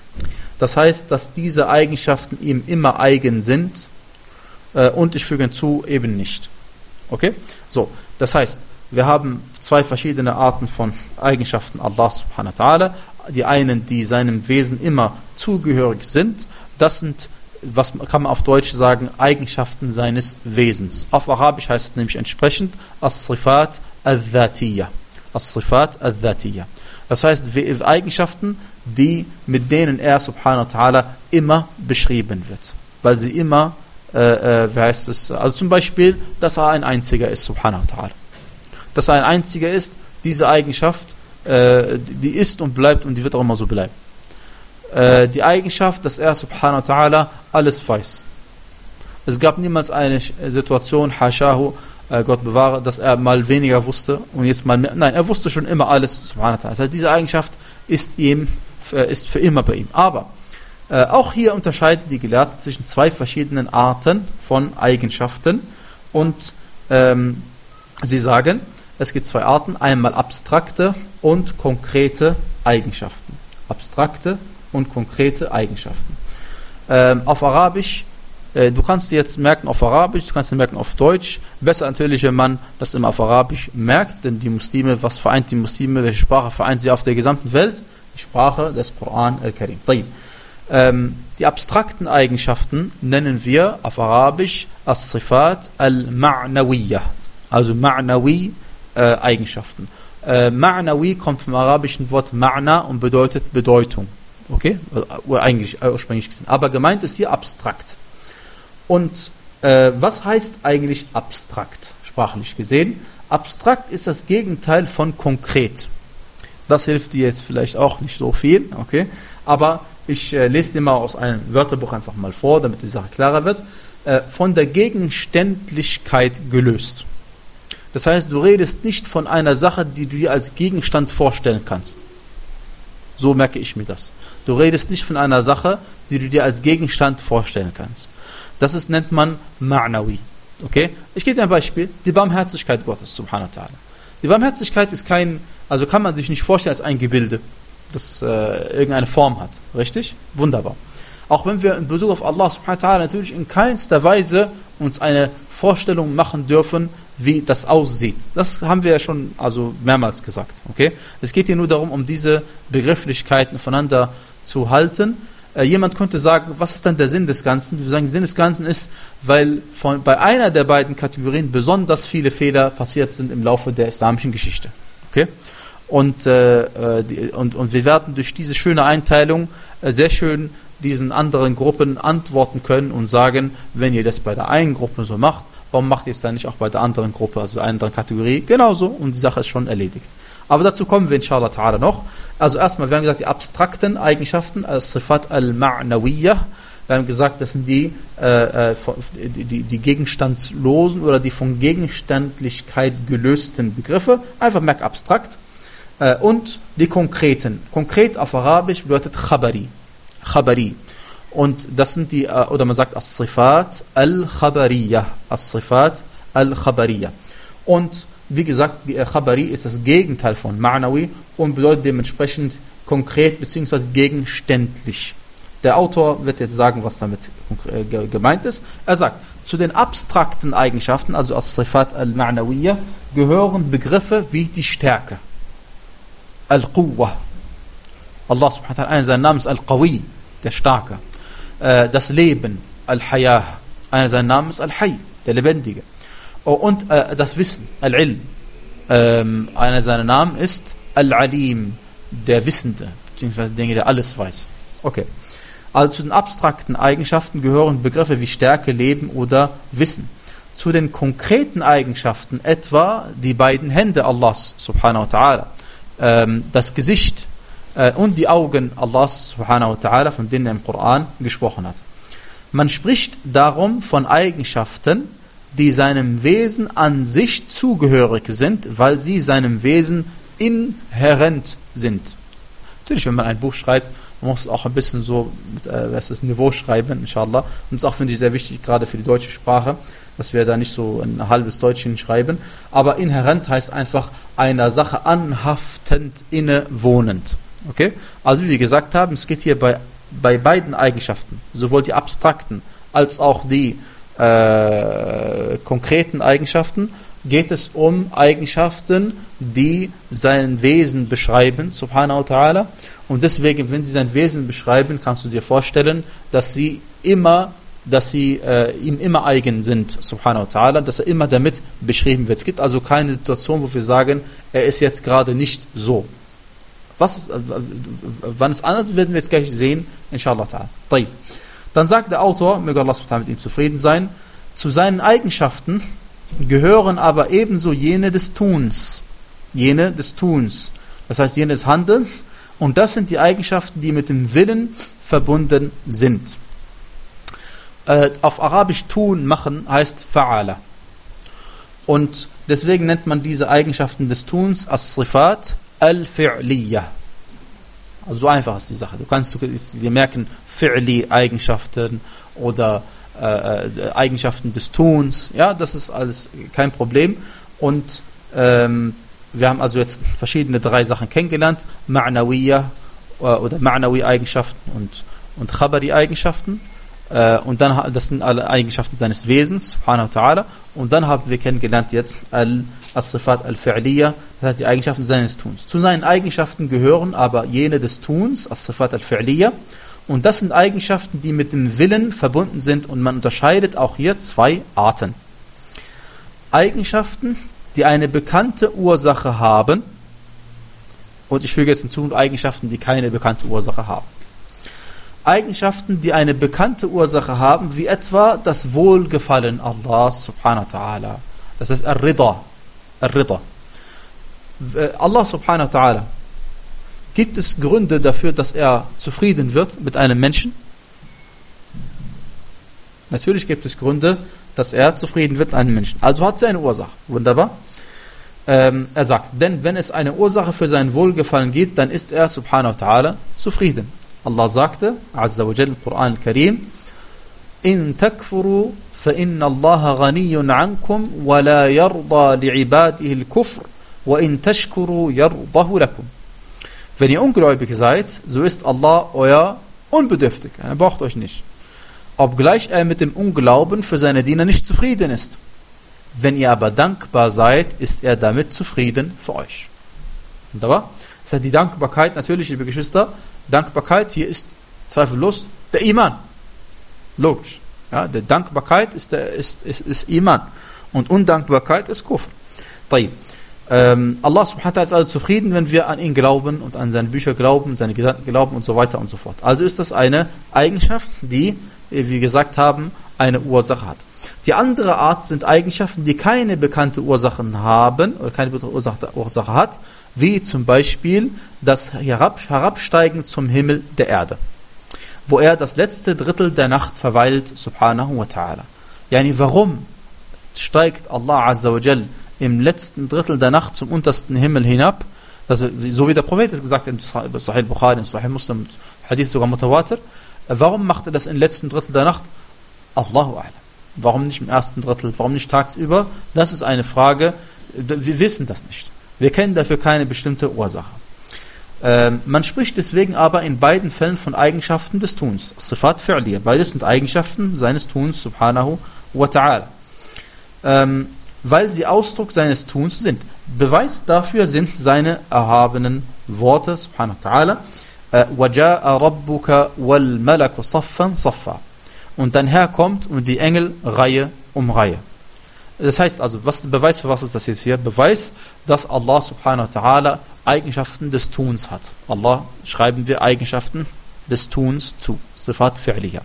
Das heißt, dass diese Eigenschaften ihm immer eigen sind äh, und ich füge hinzu, eben nicht. Okay? So, das heißt, wir haben zwei verschiedene Arten von Eigenschaften Allahs subhanahu wa ta'ala. Die einen, die seinem Wesen immer zugehörig sind, das sind, was kann man auf Deutsch sagen, Eigenschaften seines Wesens. Auf Arabisch heißt es nämlich entsprechend As-Sifat al-Dhatiyya. As-Sifat al-Dhatiyya. Das heißt, Eigenschaften, die, mit denen er subhanahu wa ta'ala immer beschrieben wird. Weil sie immer, äh, äh, wie heißt es, also zum Beispiel, dass er ein Einziger ist, subhanahu wa ta'ala. Dass er ein Einziger ist, diese Eigenschaft, äh, die ist und bleibt und die wird auch immer so bleiben. Äh, die Eigenschaft, dass er subhanahu wa ta'ala alles weiß. Es gab niemals eine Situation, hashahu, äh, Gott bewahre, dass er mal weniger wusste und jetzt mal mehr. Nein, er wusste schon immer alles, subhanahu wa ta'ala. Das heißt, diese Eigenschaft ist ihm, ist für immer bei ihm. Aber äh, auch hier unterscheiden die Gelehrten zwischen zwei verschiedenen Arten von Eigenschaften und ähm, sie sagen, es gibt zwei Arten, einmal abstrakte und konkrete Eigenschaften. Abstrakte und konkrete Eigenschaften. Ähm, auf Arabisch, äh, du kannst dir jetzt merken auf Arabisch, du kannst dir merken auf Deutsch. Besser natürlich, wenn man das immer auf Arabisch merkt, denn die Muslime, was vereint die Muslime, welche Sprache vereint sie auf der gesamten Welt? Die Sprache des Koran al-Karim. Ähm, die abstrakten Eigenschaften nennen wir auf Arabisch as-Sifat al-Ma'nawiyya. Also Ma'nawi äh, Eigenschaften. Äh, Ma'nawi kommt vom arabischen Wort Ma'na und bedeutet Bedeutung. Okay? Oder eigentlich ursprünglich gesehen. Aber gemeint ist hier abstrakt. Und äh, was heißt eigentlich abstrakt, sprachlich gesehen? Abstrakt ist das Gegenteil von konkret. Das hilft dir jetzt vielleicht auch nicht so viel, okay? Aber ich äh, lese dir mal aus einem Wörterbuch einfach mal vor, damit die Sache klarer wird. Äh, von der Gegenständlichkeit gelöst. Das heißt, du redest nicht von einer Sache, die du dir als Gegenstand vorstellen kannst. So merke ich mir das. Du redest nicht von einer Sache, die du dir als Gegenstand vorstellen kannst. Das ist, nennt man Ma'nawi. Okay? Ich gebe dir ein Beispiel. Die Barmherzigkeit Gottes, subhanahu wa ta'ala. Die Barmherzigkeit ist kein, also kann man sich nicht vorstellen als ein Gebilde, das äh, irgendeine Form hat. Richtig? Wunderbar. Auch wenn wir in Bezug auf Allah subhanahu wa ta'ala natürlich in keinster Weise uns eine Vorstellung machen dürfen, wie das aussieht. Das haben wir ja schon also mehrmals gesagt. Okay? Es geht hier nur darum, um diese Begrifflichkeiten voneinander zu halten. Äh, jemand könnte sagen, was ist dann der Sinn des Ganzen? Wir sagen, der Sinn des Ganzen ist, weil von, bei einer der beiden Kategorien besonders viele Fehler passiert sind im Laufe der islamischen Geschichte. Okay? Und, äh, die, und, und wir werden durch diese schöne Einteilung äh, sehr schön diesen anderen Gruppen antworten können und sagen, wenn ihr das bei der einen Gruppe so macht, warum macht ihr es dann nicht auch bei der anderen Gruppe, also der anderen Kategorie? Genauso, und die Sache ist schon erledigt. Aber dazu kommen wir inshallah ta'ala noch. Also erstmal, wir haben gesagt, die abstrakten Eigenschaften, als-Sifat al-Ma'nawiyyah, wir haben gesagt, das sind die, äh, die, die, die gegenstandslosen oder die von Gegenständlichkeit gelösten Begriffe, einfach merk abstrakt. Äh, und die konkreten. Konkret auf Arabisch bedeutet Khabari. Khabari. Und das sind die, äh, oder man sagt as-Sifat al-Khabariyah. As-Sifat al-Khabariyah. Und wie gesagt, die Khabari ist das Gegenteil von Ma'nawi und bedeutet dementsprechend konkret bzw. gegenständlich. Der Autor wird jetzt sagen, was damit gemeint ist. Er sagt, zu den abstrakten Eigenschaften, also as-Sifat al-Ma'nawiyyah, gehören Begriffe wie die Stärke. Al-Quwwah. Allah subhanahu wa ta'ala, einer seiner Namen ist Al-Qawi, der Starke. Das Leben, Al-Hayah. Einer seiner Namen ist Al-Hayy, der Lebendige. Und äh, das Wissen, Al-Ilm. Ähm, einer seiner Namen ist Al-Alim, der Wissende, beziehungsweise derjenige, der alles weiß. Okay. Also zu den abstrakten Eigenschaften gehören Begriffe wie Stärke, Leben oder Wissen. Zu den konkreten Eigenschaften etwa die beiden Hände Allahs, subhanahu wa ta'ala, ähm, das Gesicht äh, und die Augen Allahs, subhanahu wa ta'ala, von denen er im Koran gesprochen hat. Man spricht darum von Eigenschaften, die seinem Wesen an sich zugehörig sind, weil sie seinem Wesen inhärent sind. Natürlich, wenn man ein Buch schreibt, man muss auch ein bisschen so mit äh, was ist, Niveau schreiben, inshallah. Und das auch, finde ich, sehr wichtig, gerade für die deutsche Sprache, dass wir da nicht so ein halbes Deutschchen schreiben. Aber inhärent heißt einfach einer Sache anhaftend, innewohnend. Okay? Also wie wir gesagt haben, es geht hier bei, bei beiden Eigenschaften, sowohl die abstrakten als auch die Äh, konkreten Eigenschaften, geht es um Eigenschaften, die sein Wesen beschreiben, subhanahu wa ta'ala. Und deswegen, wenn sie sein Wesen beschreiben, kannst du dir vorstellen, dass sie immer, dass sie äh, ihm immer eigen sind, subhanahu wa ta'ala, dass er immer damit beschrieben wird. Es gibt also keine Situation, wo wir sagen, er ist jetzt gerade nicht so. Was ist, äh, wann es anders ist, werden wir jetzt gleich sehen, inshallah ta'ala. Taib. Dann sagt der Autor, möge Allah mit ihm zufrieden sein, zu seinen Eigenschaften gehören aber ebenso jene des Tuns. Jene des Tuns. Das heißt, jene des Handelns. Und das sind die Eigenschaften, die mit dem Willen verbunden sind. Äh, auf Arabisch tun, machen, heißt fa'ala. Und deswegen nennt man diese Eigenschaften des Tuns as-Sifat al-Fi'liyah. Also so einfach ist die Sache. Du kannst dir merken, Fi'li-Eigenschaften oder äh, Eigenschaften des Tuns. Ja, das ist alles kein Problem. Und ähm, wir haben also jetzt verschiedene drei Sachen kennengelernt. Ma'nawiyyah äh, oder Ma'nawi-Eigenschaften und, und Khabari-Eigenschaften. Äh, und dann, das sind alle Eigenschaften seines Wesens, subhanahu wa ta'ala. Und dann haben wir kennengelernt jetzt al As-Sifat al-Fi'liyah, das heißt die Eigenschaften seines Tuns. Zu seinen Eigenschaften gehören aber jene des Tuns, As-Sifat al-Fi'liyah, und das sind Eigenschaften, die mit dem Willen verbunden sind, und man unterscheidet auch hier zwei Arten. Eigenschaften, die eine bekannte Ursache haben, und ich füge jetzt hinzu Eigenschaften, die keine bekannte Ursache haben. Eigenschaften, die eine bekannte Ursache haben, wie etwa das Wohlgefallen Allahs subhanahu wa ta'ala. Das heißt Ar-Rida. Ar-Rida. Allah subhanahu wa ta'ala, gibt es Gründe dafür, dass er zufrieden wird mit einem Menschen? Natürlich gibt es Gründe, dass er zufrieden wird mit einem Menschen. Also hat es eine Ursache. Wunderbar. Ähm, er sagt, denn wenn es eine Ursache für sein Wohlgefallen gibt, dann ist er subhanahu wa ta'ala zufrieden. Allah sagte, Azza wa Jal, im Koran al-Karim, in takfuru فإن الله غني عنكم ولا يرضى لعباده الكفر وإن تشكروا يرضه لكم. Wenn ihr ungläubig seid, so ist Allah euer unbedürftig. Er braucht euch nicht. Obgleich er mit dem Unglauben für seine Diener nicht zufrieden ist. Wenn ihr aber dankbar seid, ist er damit zufrieden für euch. Wunderbar. Das heißt, die Dankbarkeit, natürlich, liebe Geschwister, Dankbarkeit hier ist Zweifellos der Iman. Logisch. Ja, der Dankbarkeit ist, der, ist, ist, ist Iman. Und Undankbarkeit ist Kufr. Ähm, Allah subhanahu wa ta'ala ist also zufrieden, wenn wir an ihn glauben und an seine Bücher glauben, seine Gedanken glauben und so weiter und so fort. Also ist das eine Eigenschaft, die, wie wir gesagt haben, eine Ursache hat. Die andere Art sind Eigenschaften, die keine bekannte Ursachen haben oder keine Ursache, Ursache hat, wie zum Beispiel das Herab, Herabsteigen zum Himmel der Erde, wo er das letzte Drittel der Nacht verweilt, subhanahu wa ta'ala. Yani, warum steigt Allah azza wa jal im letzten Drittel der Nacht zum untersten Himmel hinab? Das, so wie der Prophet es gesagt hat, in Sahih Bukhari, in Sahih Muslim, Hadith sogar Mutawatir. Warum macht er das im letzten Drittel der Nacht? Allahu a'lam. Warum nicht im ersten Drittel? Warum nicht tagsüber? Das ist eine Frage. Wir wissen das nicht. Wir kennen dafür keine bestimmte Ursache. Ähm, man spricht deswegen aber in beiden Fällen von Eigenschaften des Tuns. Sifat fi'liya. Beides sind Eigenschaften seines Tuns, subhanahu wa ta'ala. Ähm, weil sie Ausdruck seines Tuns sind. Beweis dafür sind seine erhabenen Worte, subhanahu wa ta'ala. وَجَاءَ رَبُّكَ وَالْمَلَكُ صَفًّا صَفًّا. Und dein Herr kommt und die Engel Reihe um Reihe. Das heißt also, was Beweis für was ist das jetzt hier? Beweis, dass Allah subhanahu wa ta'ala Eigenschaften des Tuns hat. Allah schreiben wir Eigenschaften des Tuns zu. Sifat fi'liya.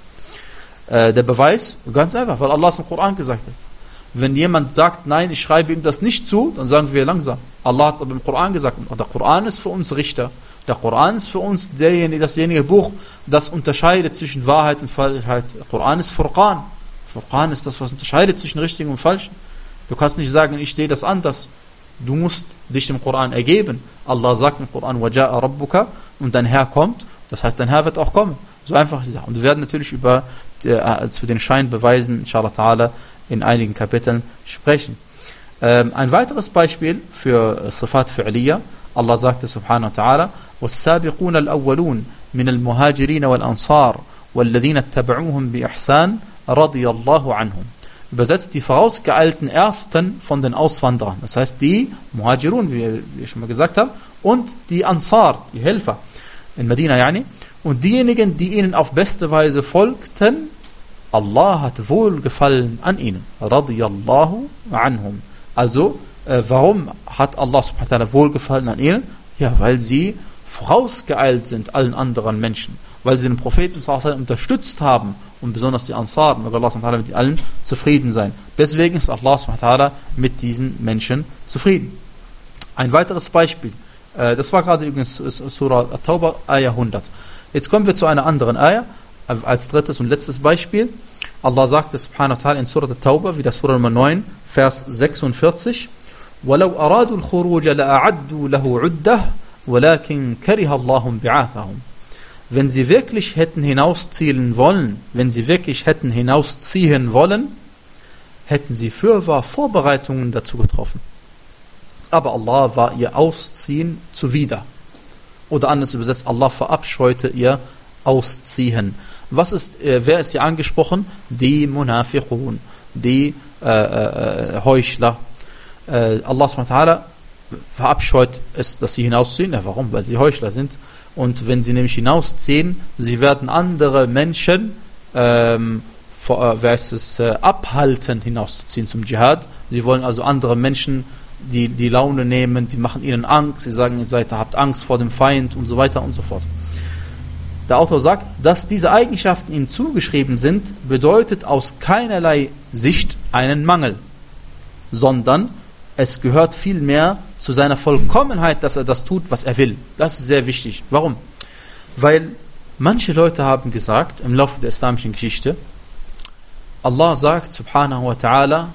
Äh, der Beweis, ganz einfach, weil Allah es im Koran gesagt hat. Wenn jemand sagt, nein, ich schreibe ihm das nicht zu, dann sagen wir langsam. Allah hat es aber im Koran gesagt. Und der Koran ist für uns Richter. Der Koran ist für uns derjenige, dasjenige Buch, das unterscheidet zwischen Wahrheit und Falschheit. Der Koran ist Furqan. Furqan ist das, was unterscheidet zwischen Richtigen und Falschen. Du kannst nicht sagen, ich sehe das anders. Du musst dich dem Koran ergeben. Allah sagt im Koran, وَجَاءَ رَبُّكَ, und dein Herr kommt. Das heißt, dein Herr wird auch kommen. So einfach ist die Sache. Und wir werden natürlich über die, äh, zu den Scheinbeweisen, inshallah ta'ala, in einigen Kapiteln sprechen. Ähm, ein weiteres Beispiel für äh, Sifat fi'liya. Allah sagte subhanahu wa ta'ala, وَالسَّابِقُونَ الْأَوَّلُونَ مِنَ الْمُهَاجِرِينَ وَالْأَنصَارِ وَالَّذِينَ اتَّبَعُوهُمْ بِإِحْسَانٍ رَضِيَ اللَّهُ عَنْهُمْ. Übersetzt die vorausgeeilten Ersten von den Auswanderern. Das heißt die Muhajirun, wie ich schon mal gesagt habe, und die Ansar, die Helfer in Medina, yani. Und diejenigen, die ihnen auf beste Weise folgten, Allah hat Wohlgefallen an ihnen. Radiyallahu anhum. Also, äh, warum hat Allah subhanahu wa ta'ala Wohlgefallen an ihnen? Ja, weil sie vorausgeeilt sind allen anderen Menschen. Weil sie den Propheten sallallahu alaihi wasallam unterstützt haben und besonders die Ansar, möge Allah subhanahu wa ta'ala mit allen zufrieden sein. Deswegen ist Allah subhanahu wa ta'ala mit diesen Menschen zufrieden. Ein weiteres Beispiel, äh, das war gerade übrigens Surah At-Tawbah, Ayah hundert. Jetzt kommen wir zu einer anderen Ayah, als drittes und letztes Beispiel. Allah sagte subhanahu wa ta'ala in Surah At-Tawbah, wie das Surah Nummer neun, Vers sechsundvierzig, وَلَوْ أَرَادُوا الْخُرُوجَ لَأَعَدُّوا لَهُ عُدَّةً وَلَكِنْ كَرِهَ اللَّهُ بِعَاثَهُمْ. Wenn sie wirklich hätten hinausziehen wollen, wenn sie wirklich hätten hinausziehen wollen, hätten sie fürwahr Vorbereitungen dazu getroffen. Aber Allah war ihr Ausziehen zuwider. Oder anders übersetzt, Allah verabscheute ihr Ausziehen. Was ist, äh, wer ist hier angesprochen? Die Munafiqun, die äh, äh, Heuchler. Äh, Allah subhanahu wa ta'ala verabscheut es, dass sie hinausziehen. Ja, warum? Weil sie Heuchler sind. Und wenn sie nämlich hinausziehen, sie werden andere Menschen ähm, vor, äh, wer ist es, äh, abhalten, hinauszuziehen zum Dschihad. Sie wollen also andere Menschen die, die Laune nehmen, die machen ihnen Angst, sie sagen, ihr seid, habt Angst vor dem Feind und so weiter und so fort. Der Autor sagt, dass diese Eigenschaften ihm zugeschrieben sind, bedeutet aus keinerlei Sicht einen Mangel, sondern es gehört vielmehr zu seiner Vollkommenheit, dass er das tut, was er will. Das ist sehr wichtig. Warum? Weil manche Leute haben gesagt, im Laufe der islamischen Geschichte, Allah sagt, subhanahu wa ta'ala,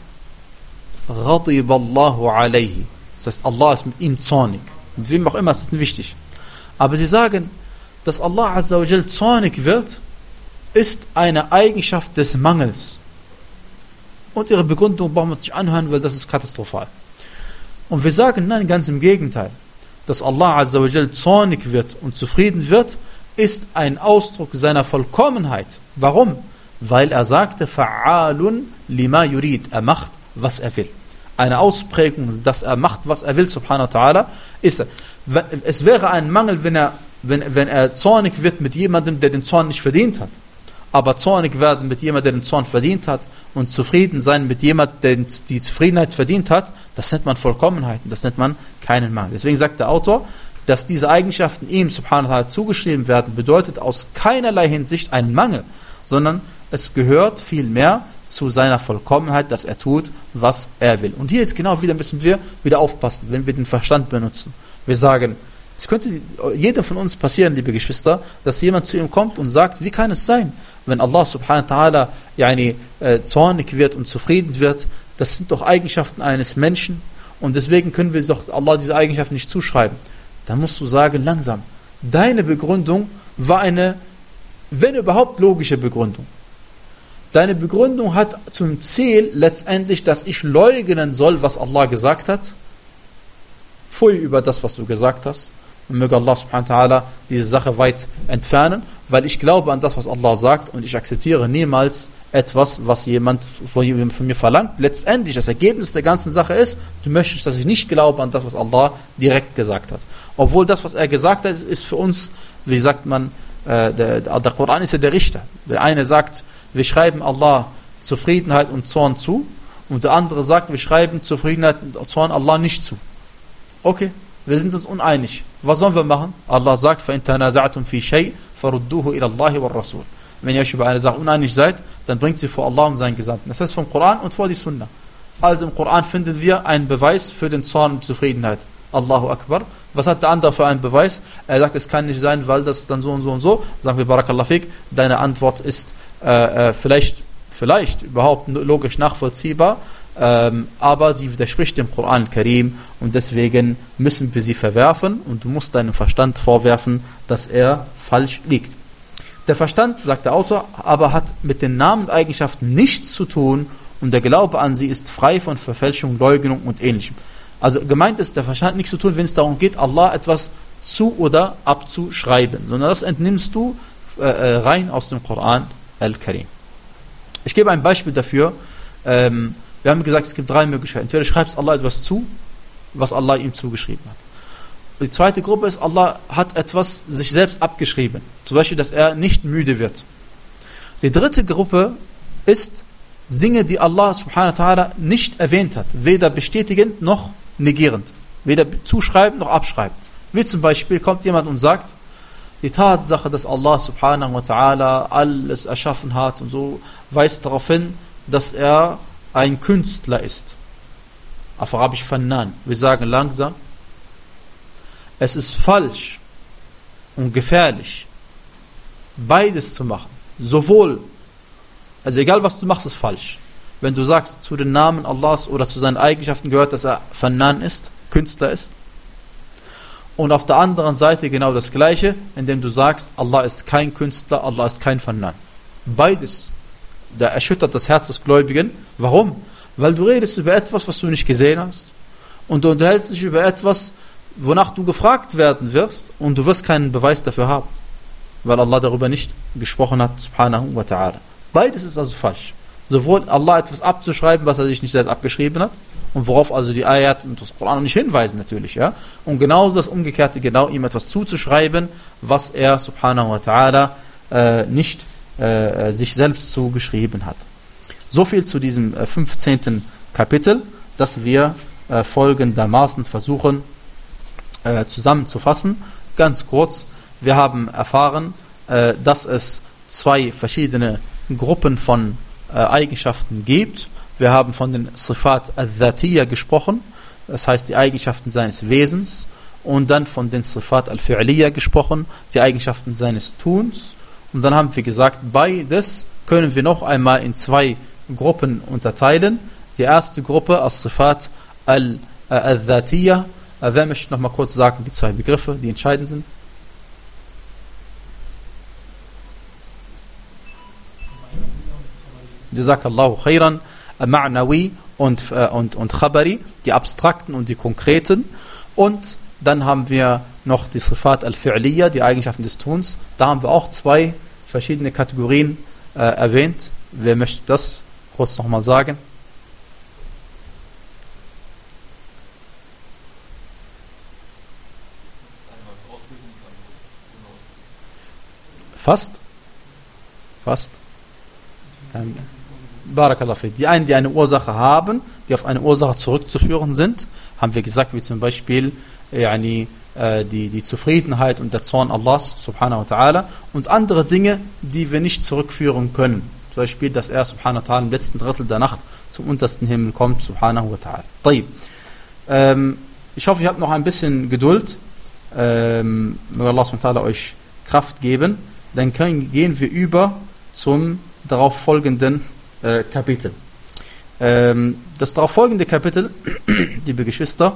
Ghadiballahu alayhi. Das heißt, Allah ist mit ihm zornig. Mit wem auch immer, ist das nicht wichtig. Aber sie sagen, dass Allah azza wa jal zornig wird, ist eine Eigenschaft des Mangels. Und ihre Begründung brauchen wir uns nicht anhören, weil das ist katastrophal. Und wir sagen, nein, ganz im Gegenteil. Dass Allah azza wa jal zornig wird und zufrieden wird, ist ein Ausdruck seiner Vollkommenheit. Warum? Weil er sagte, Fa'alun lima yurid. Er macht, was er will. Eine Ausprägung, dass er macht, was er will, subhanahu wa ta'ala, ist er. Es wäre ein Mangel, wenn er wenn, wenn er zornig wird mit jemandem, der den Zorn nicht verdient hat. Aber zornig werden mit jemandem, der den Zorn verdient hat, und zufrieden sein mit jemandem, der die Zufriedenheit verdient hat, das nennt man Vollkommenheit und das nennt man keinen Mangel. Deswegen sagt der Autor, dass diese Eigenschaften ihm subhanahu wa ta'ala zugeschrieben werden, bedeutet aus keinerlei Hinsicht einen Mangel, sondern es gehört vielmehr zu seiner Vollkommenheit, dass er tut, was er will. Und hier jetzt genau wieder müssen wir wieder aufpassen, wenn wir den Verstand benutzen. Wir sagen, es könnte jedem von uns passieren, liebe Geschwister, dass jemand zu ihm kommt und sagt, wie kann es sein, wenn Allah subhanahu wa ta'ala yani, äh, zornig wird und zufrieden wird, das sind doch Eigenschaften eines Menschen und deswegen können wir doch Allah diese Eigenschaften nicht zuschreiben. Dann musst du sagen, langsam, deine Begründung war eine, wenn überhaupt, logische Begründung. Deine Begründung hat zum Ziel letztendlich, dass ich leugnen soll, was Allah gesagt hat. Pfui über das, was du gesagt hast. Und möge Allah subhanahu wa ta'ala diese Sache weit entfernen, weil ich glaube an das, was Allah sagt und ich akzeptiere niemals etwas, was jemand von mir verlangt. Letztendlich, das Ergebnis der ganzen Sache ist, du möchtest, dass ich nicht glaube an das, was Allah direkt gesagt hat. Obwohl das, was er gesagt hat, ist für uns, wie sagt man, äh, der, der Koran ist ja der Richter. Der eine sagt, wir schreiben Allah Zufriedenheit und Zorn zu und der andere sagt, wir schreiben Zufriedenheit und Zorn Allah nicht zu. Okay, wir sind uns uneinig. Was sollen wir machen? Allah sagt, فَإِن تَنَازَعْتُمْ فِي شَيْءٍ فَرُدُّوهُ إِلَى اللَّهِ وَالرَّسُولِ. Wenn ihr euch über eine Sache uneinig seid, dann bringt sie vor Allah und seinen Gesandten. Das heißt vom Koran und vor die Sunna. Also im Koran finden wir einen Beweis für den Zorn und Zufriedenheit. Allahu Akbar. Was hat der andere für einen Beweis? Er sagt, es kann nicht sein, weil das dann so und so und so. Sagen wir, Barakallahu fik, deine Antwort ist äh, äh, vielleicht, vielleicht überhaupt logisch nachvollziehbar, ähm, aber sie widerspricht dem Koran Karim und deswegen müssen wir sie verwerfen und du musst deinem Verstand vorwerfen, dass er falsch liegt. Der Verstand, sagt der Autor, aber hat mit den Namen und Eigenschaften nichts zu tun und der Glaube an sie ist frei von Verfälschung, Leugnung und Ähnlichem. Also gemeint ist der Verstand nichts zu tun, wenn es darum geht, Allah etwas zu oder abzuschreiben, sondern das entnimmst du äh, rein aus dem Koran Al-Karim. Ich gebe ein Beispiel dafür. Ähm, wir haben gesagt, es gibt drei Möglichkeiten. Entweder schreibst Allah etwas zu, was Allah ihm zugeschrieben hat. Die zweite Gruppe ist, Allah hat etwas sich selbst abgeschrieben. Zum Beispiel, dass er nicht müde wird. Die dritte Gruppe ist Dinge, die Allah subhanahu wa ta'ala nicht erwähnt hat. Weder bestätigend noch negierend. Weder zuschreiben noch abschreiben. Wie zum Beispiel kommt jemand und sagt, die Tatsache, dass Allah subhanahu wa ta'ala alles erschaffen hat und so, weist darauf hin, dass er ein Künstler ist. Auf Arabisch Fannan. Wir sagen langsam, es ist falsch und gefährlich, beides zu machen. Sowohl, also egal was du machst, ist falsch. Wenn du sagst, zu den Namen Allahs oder zu seinen Eigenschaften gehört, dass er Fannan ist, Künstler ist. Und auf der anderen Seite genau das Gleiche, indem du sagst, Allah ist kein Künstler, Allah ist kein Fannan. Beides, da erschüttert das Herz des Gläubigen. Warum? Weil du redest über etwas, was du nicht gesehen hast. Und du unterhältst dich über etwas, wonach du gefragt werden wirst und du wirst keinen Beweis dafür haben. Weil Allah darüber nicht gesprochen hat, subhanahu wa ta'ala. Beides ist also falsch. Sowohl Allah etwas abzuschreiben, was er sich nicht selbst abgeschrieben hat, und worauf also die Ayat und das Koran nicht hinweisen natürlich, ja. Und genauso das Umgekehrte, genau ihm etwas zuzuschreiben, was er subhanahu wa ta'ala äh, nicht äh, sich selbst zugeschrieben hat. So viel zu diesem äh, fünfzehnten Kapitel, das wir äh, folgendermaßen versuchen äh, zusammenzufassen. Ganz kurz, wir haben erfahren, äh, dass es zwei verschiedene Gruppen von äh, Eigenschaften gibt. Wir haben von den Sifat al-Dhatiyya gesprochen, das heißt die Eigenschaften seines Wesens, und dann von den Sifat al-Fi'liyya gesprochen, die Eigenschaften seines Tuns. Und dann haben wir gesagt, beides können wir noch einmal in zwei Gruppen unterteilen. Die erste Gruppe als Sifat al-Dhatiyya. Wer möchte noch mal kurz sagen, die zwei Begriffe, die entscheidend sind? Jazakallahu khairan. Ma'nawi und, äh, und, und Khabari, die abstrakten und die konkreten. Und dann haben wir noch die Sifat al-Fi'liyya, die Eigenschaften des Tuns. Da haben wir auch zwei verschiedene Kategorien äh, erwähnt. Wer möchte das kurz nochmal sagen? Fast? Fast? Ähm, Barakallah fi. Die einen, die eine Ursache haben, die auf eine Ursache zurückzuführen sind, haben wir gesagt, wie zum Beispiel yani, äh, die, die Zufriedenheit und der Zorn Allahs subhanahu wa ta'ala, und andere Dinge, die wir nicht zurückführen können. Zum Beispiel, dass er subhanahu wa ta'ala im letzten Drittel der Nacht zum untersten Himmel kommt, subhanahu wa ta'ala. Taib. Ähm, ich hoffe, ihr habt noch ein bisschen Geduld. Ähm, möge Allah subhanahu wa ta'ala euch Kraft geben. Dann können, gehen wir über zum darauf folgenden äh, Kapitel. Ähm, das darauf folgende Kapitel, liebe Geschwister,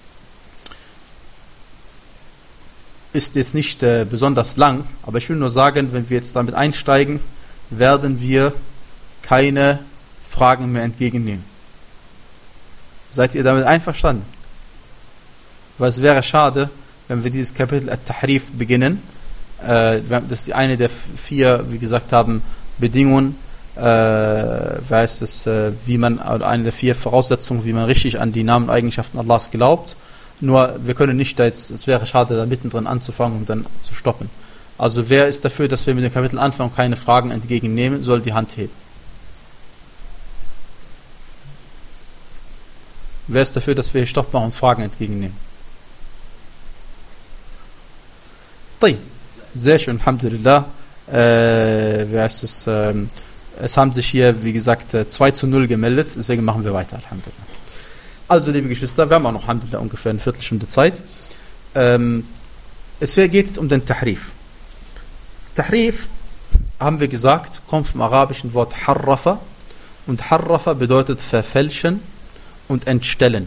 ist jetzt nicht äh, besonders lang, aber ich will nur sagen, wenn wir jetzt damit einsteigen, werden wir keine Fragen mehr entgegennehmen. Seid ihr damit einverstanden? Weil es wäre schade, wenn wir dieses Kapitel At-Tahrif beginnen. Äh, das ist eine der vier, wie gesagt haben, Bedingungen, äh, heißt es, äh, wie man, oder eine der vier Voraussetzungen, wie man richtig an die Namen und Eigenschaften Allahs glaubt. Nur, wir können nicht da jetzt, es wäre schade, da mittendrin anzufangen und dann zu stoppen. Also, wer ist dafür, dass wir mit dem Kapitel anfangen und keine Fragen entgegennehmen, soll die Hand heben. Wer ist dafür, dass wir hier Stopp machen und Fragen entgegennehmen? Sehr schön, Alhamdulillah. Äh, wer ist es? Ähm, es haben sich hier, wie gesagt, zwei zu null gemeldet, deswegen machen wir weiter, Alhamdulillah. Also, liebe Geschwister, wir haben auch noch, Alhamdulillah, ungefähr eine Viertelstunde Zeit. Ähm, es geht jetzt um den Tahrif. Tahrif, haben wir gesagt, kommt vom arabischen Wort Harrafa, und Harrafa bedeutet verfälschen und entstellen.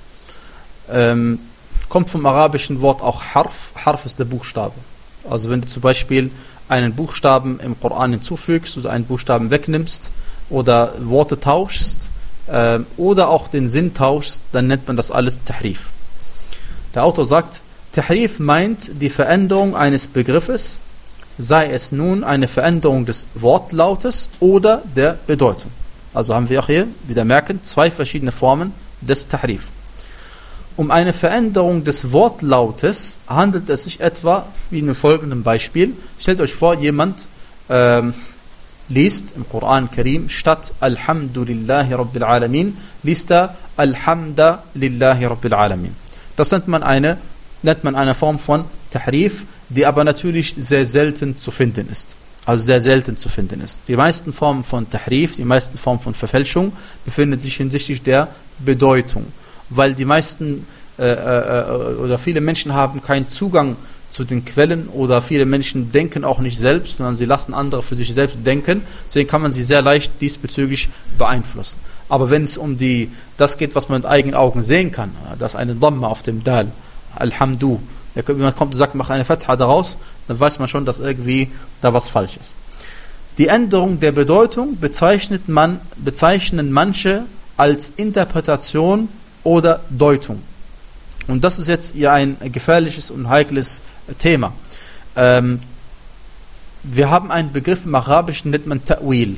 Ähm, kommt vom arabischen Wort auch Harf. Harf ist der Buchstabe. Also wenn du zum Beispiel einen Buchstaben im Koran hinzufügst oder einen Buchstaben wegnimmst oder Worte tauschst äh, oder auch den Sinn tauschst, dann nennt man das alles Tahrif. Der Autor sagt, Tahrif meint die Veränderung eines Begriffes, sei es nun eine Veränderung des Wortlautes oder der Bedeutung. Also haben wir auch hier, wieder merken, zwei verschiedene Formen des Tahrif. Um eine Veränderung des Wortlautes handelt es sich etwa wie in dem folgenden Beispiel. Stellt euch vor, jemand ähm, liest im Koran Karim statt Alhamdulillahi Rabbil Alamin, liest er Alhamda Lillahi Rabbil Alamin. Das nennt man eine, nennt man eine Form von Tahrif, die aber natürlich sehr selten zu finden ist. Also sehr selten zu finden ist. Die meisten Formen von Tahrif, die meisten Formen von Verfälschung befinden sich hinsichtlich der Bedeutung. Weil die meisten äh, äh, oder viele Menschen haben keinen Zugang zu den Quellen oder viele Menschen denken auch nicht selbst, sondern sie lassen andere für sich selbst denken. Deswegen kann man sie sehr leicht diesbezüglich beeinflussen. Aber wenn es um die das geht, was man mit eigenen Augen sehen kann, dass eine Dhamma auf dem Dal, Alhamdu, jemand kommt und sagt, mach eine Fatha daraus, dann weiß man schon, dass irgendwie da was falsch ist. Die Änderung der Bedeutung bezeichnet man, bezeichnen manche als Interpretation oder Deutung. Und das ist jetzt hier ein gefährliches und heikles Thema. Ähm, wir haben einen Begriff im Arabischen, nennt man Ta'wil.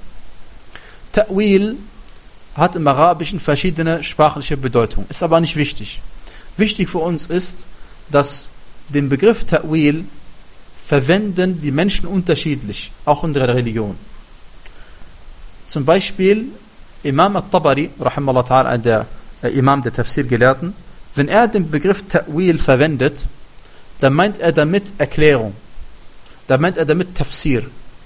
Ta'wil hat im Arabischen verschiedene sprachliche Bedeutungen, ist aber nicht wichtig. Wichtig für uns ist, dass den Begriff Ta'wil verwenden die Menschen unterschiedlich, auch in der Religion. Zum Beispiel Imam al-Tabari, rahimahullah ta'ala, der Imam der Tafsir-Gelehrten, wenn er den Begriff Ta'wil verwendet, dann meint er damit Erklärung. Dann meint er damit Tafsir.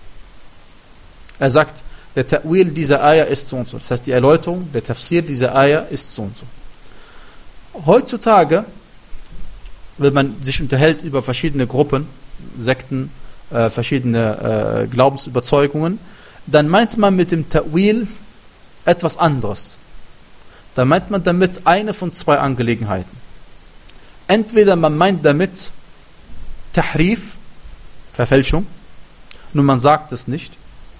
Er sagt, der Ta'wil dieser Ayah ist so und so. Das heißt, die Erläuterung, der Tafsir dieser Ayah ist so und so. Heutzutage, wenn man sich unterhält über verschiedene Gruppen, Sekten, äh, verschiedene äh, Glaubensüberzeugungen, dann meint man mit dem Ta'wil etwas anderes. Da meint man damit eine von zwei Angelegenheiten. Entweder man meint damit Tahrif, Verfälschung, nur man sagt es nicht.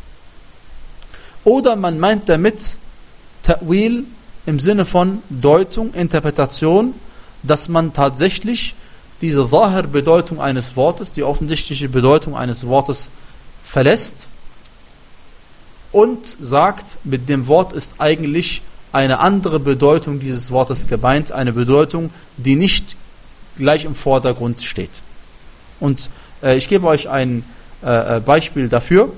Oder man meint damit Ta'wil im Sinne von Deutung, Interpretation, dass man tatsächlich diese Zahir-Bedeutung eines Wortes, die offensichtliche Bedeutung eines Wortes verlässt und sagt, mit dem Wort ist eigentlich eine andere Bedeutung dieses Wortes gemeint, eine Bedeutung, die nicht gleich im Vordergrund steht. Und äh, ich gebe euch ein, äh, Beispiel dafür.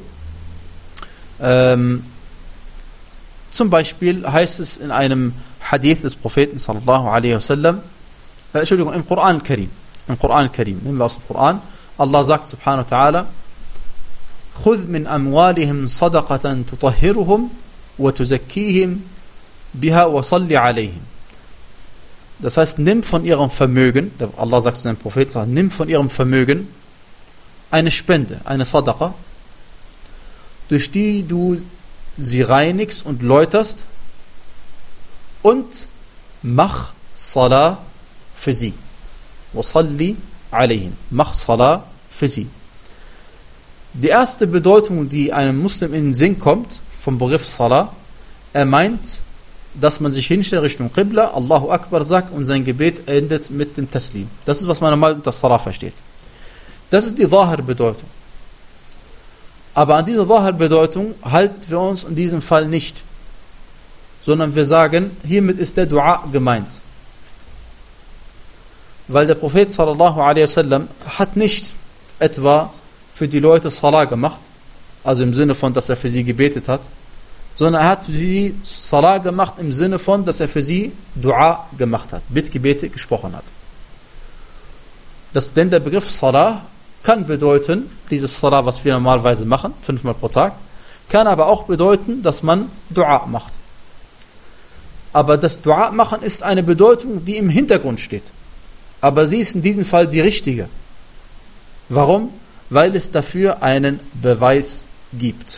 Ähm, zum Beispiel heißt es in einem Hadith des Propheten sallallahu alaihi wasallam, äh, Entschuldigung, im Koran al-Karim, im Koran al-Karim, nehmen wir aus dem Koran, Allah sagt subhanahu wa ta'ala, خذ من أموالهم صدقة تطهرهم وتزكيهم بها وصل عليهم. Das heißt, nimm von ihrem Vermögen, Allah sagt zu seinem Propheten, nimm von ihrem Vermögen eine Spende, eine Sadaqa, durch die du sie reinigst und läuterst und mach Salah für sie. وصلي عليهم. Mach Salah für sie. Die erste Bedeutung, die einem Muslim in den Sinn kommt, vom Begriff Salah, er meint, dass man sich hinstellt Richtung Qibla, Allahu Akbar sagt und sein Gebet endet mit dem Taslim. Das ist, was man normal unter Salah versteht. Das ist die Zahir-Bedeutung. Aber an dieser Zahir-Bedeutung halten wir uns in diesem Fall nicht, sondern wir sagen, hiermit ist der Dua gemeint. Weil der Prophet sallallahu alaihi wasallam hat nicht etwa für die Leute Salah gemacht, also im Sinne von, dass er für sie gebetet hat, sondern er hat für sie Salah gemacht im Sinne von, dass er für sie Dua gemacht hat, Bittgebete gesprochen hat. Das, denn der Begriff Salah kann bedeuten, dieses Salah, was wir normalerweise machen, fünfmal pro Tag, kann aber auch bedeuten, dass man Dua macht. Aber das Dua machen ist eine Bedeutung, die im Hintergrund steht. Aber sie ist in diesem Fall die richtige. Warum? Weil es dafür einen Beweis gibt.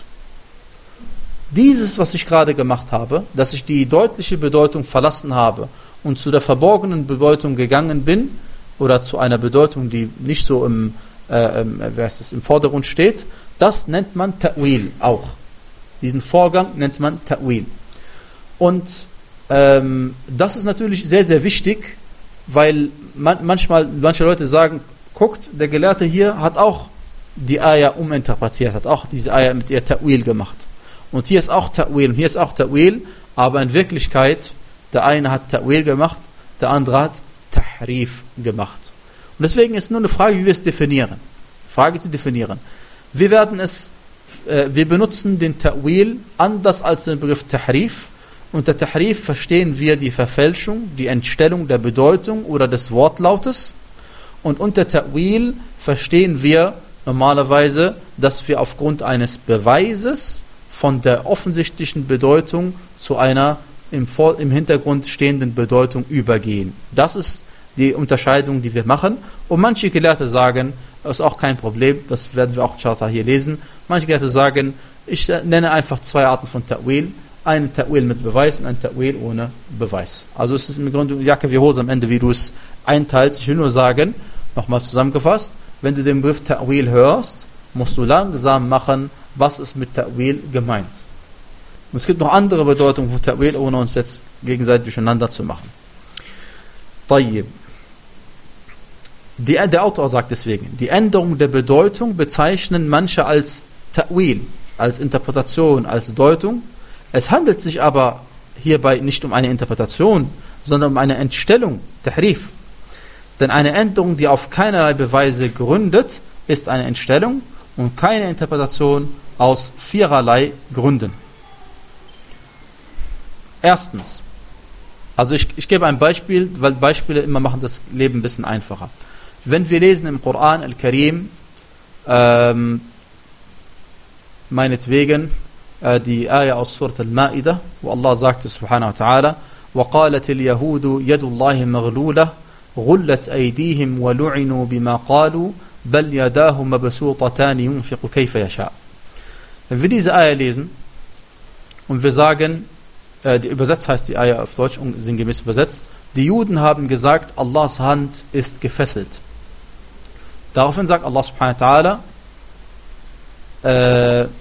Dieses, was ich gerade gemacht habe, dass ich die deutliche Bedeutung verlassen habe und zu der verborgenen Bedeutung gegangen bin, oder zu einer Bedeutung, die nicht so im, äh, im, wer ist das, im Vordergrund steht, das nennt man Ta'wil auch. Diesen Vorgang nennt man Ta'wil. Und ähm, das ist natürlich sehr, sehr wichtig, weil man, manchmal manche Leute sagen, guckt, der Gelehrte hier hat auch die Ayah uminterpretiert, hat auch diese Ayah mit ihr Ta'wil gemacht. Und hier ist auch Ta'wil, und hier ist auch Ta'wil, aber in Wirklichkeit, der eine hat Ta'wil gemacht, der andere hat Tahrif gemacht. Und deswegen ist nur eine Frage, wie wir es definieren. Frage zu definieren. Wir werden es, äh, wir benutzen den Ta'wil anders als den Begriff Tahrif. Unter Tahrif verstehen wir die Verfälschung, die Entstellung der Bedeutung oder des Wortlautes. Und unter Ta'wil verstehen wir normalerweise, dass wir aufgrund eines Beweises von der offensichtlichen Bedeutung zu einer im, Vor- im Hintergrund stehenden Bedeutung übergehen. Das ist die Unterscheidung, die wir machen. Und manche Gelehrte sagen, das ist auch kein Problem, das werden wir auch inshallah hier lesen. Manche Gelehrte sagen, ich nenne einfach zwei Arten von Ta'wil. Einen Ta'wil mit Beweis und einen Ta'wil ohne Beweis. Also es ist im Grunde Jacke wie Hose am Ende, wie du es einteilst. Ich will nur sagen, nochmal zusammengefasst, wenn du den Begriff Ta'wil hörst, musst du langsam machen, was ist mit Ta'wil gemeint. Und es gibt noch andere Bedeutungen von Ta'wil, ohne uns jetzt gegenseitig durcheinander zu machen. Tayyib. Die, der Autor sagt deswegen, die Änderung der Bedeutung bezeichnen manche als Ta'wil, als Interpretation, als Deutung. Es handelt sich aber hierbei nicht um eine Interpretation, sondern um eine Entstellung, Tahrif. Denn eine Änderung, die auf keinerlei Beweise gründet, ist eine Entstellung und keine Interpretation aus viererlei Gründen. Erstens, also ich, ich gebe ein Beispiel, weil Beispiele immer machen das Leben ein bisschen einfacher. Wenn wir lesen im Koran al-Karim, ähm, meinetwegen, äh, die Ayah aus Surat al-Ma'idah, wo Allah sagte subhanahu wa ta'ala, وَقَالَتِ الْيَهُودُ يَدُ اللَّهِ مَغْلُولَةً غُلَّتْ أَيْدِيهِمْ وَلُعِنُوا بِمَا قَالُوا بَلْ يَدَاهُ مَبْسُوطَتَانِ يُنْفِقُ كَيْفَ يَشَاءُ. Wenn wir diese Ayah lesen und wir sagen, äh, die übersetzt heißt die Ayah auf Deutsch, sinngemäß übersetzt, die Juden haben gesagt, Allahs Hand ist gefesselt. Daraufhin sagt Allah subhanahu wa ta'ala, äh,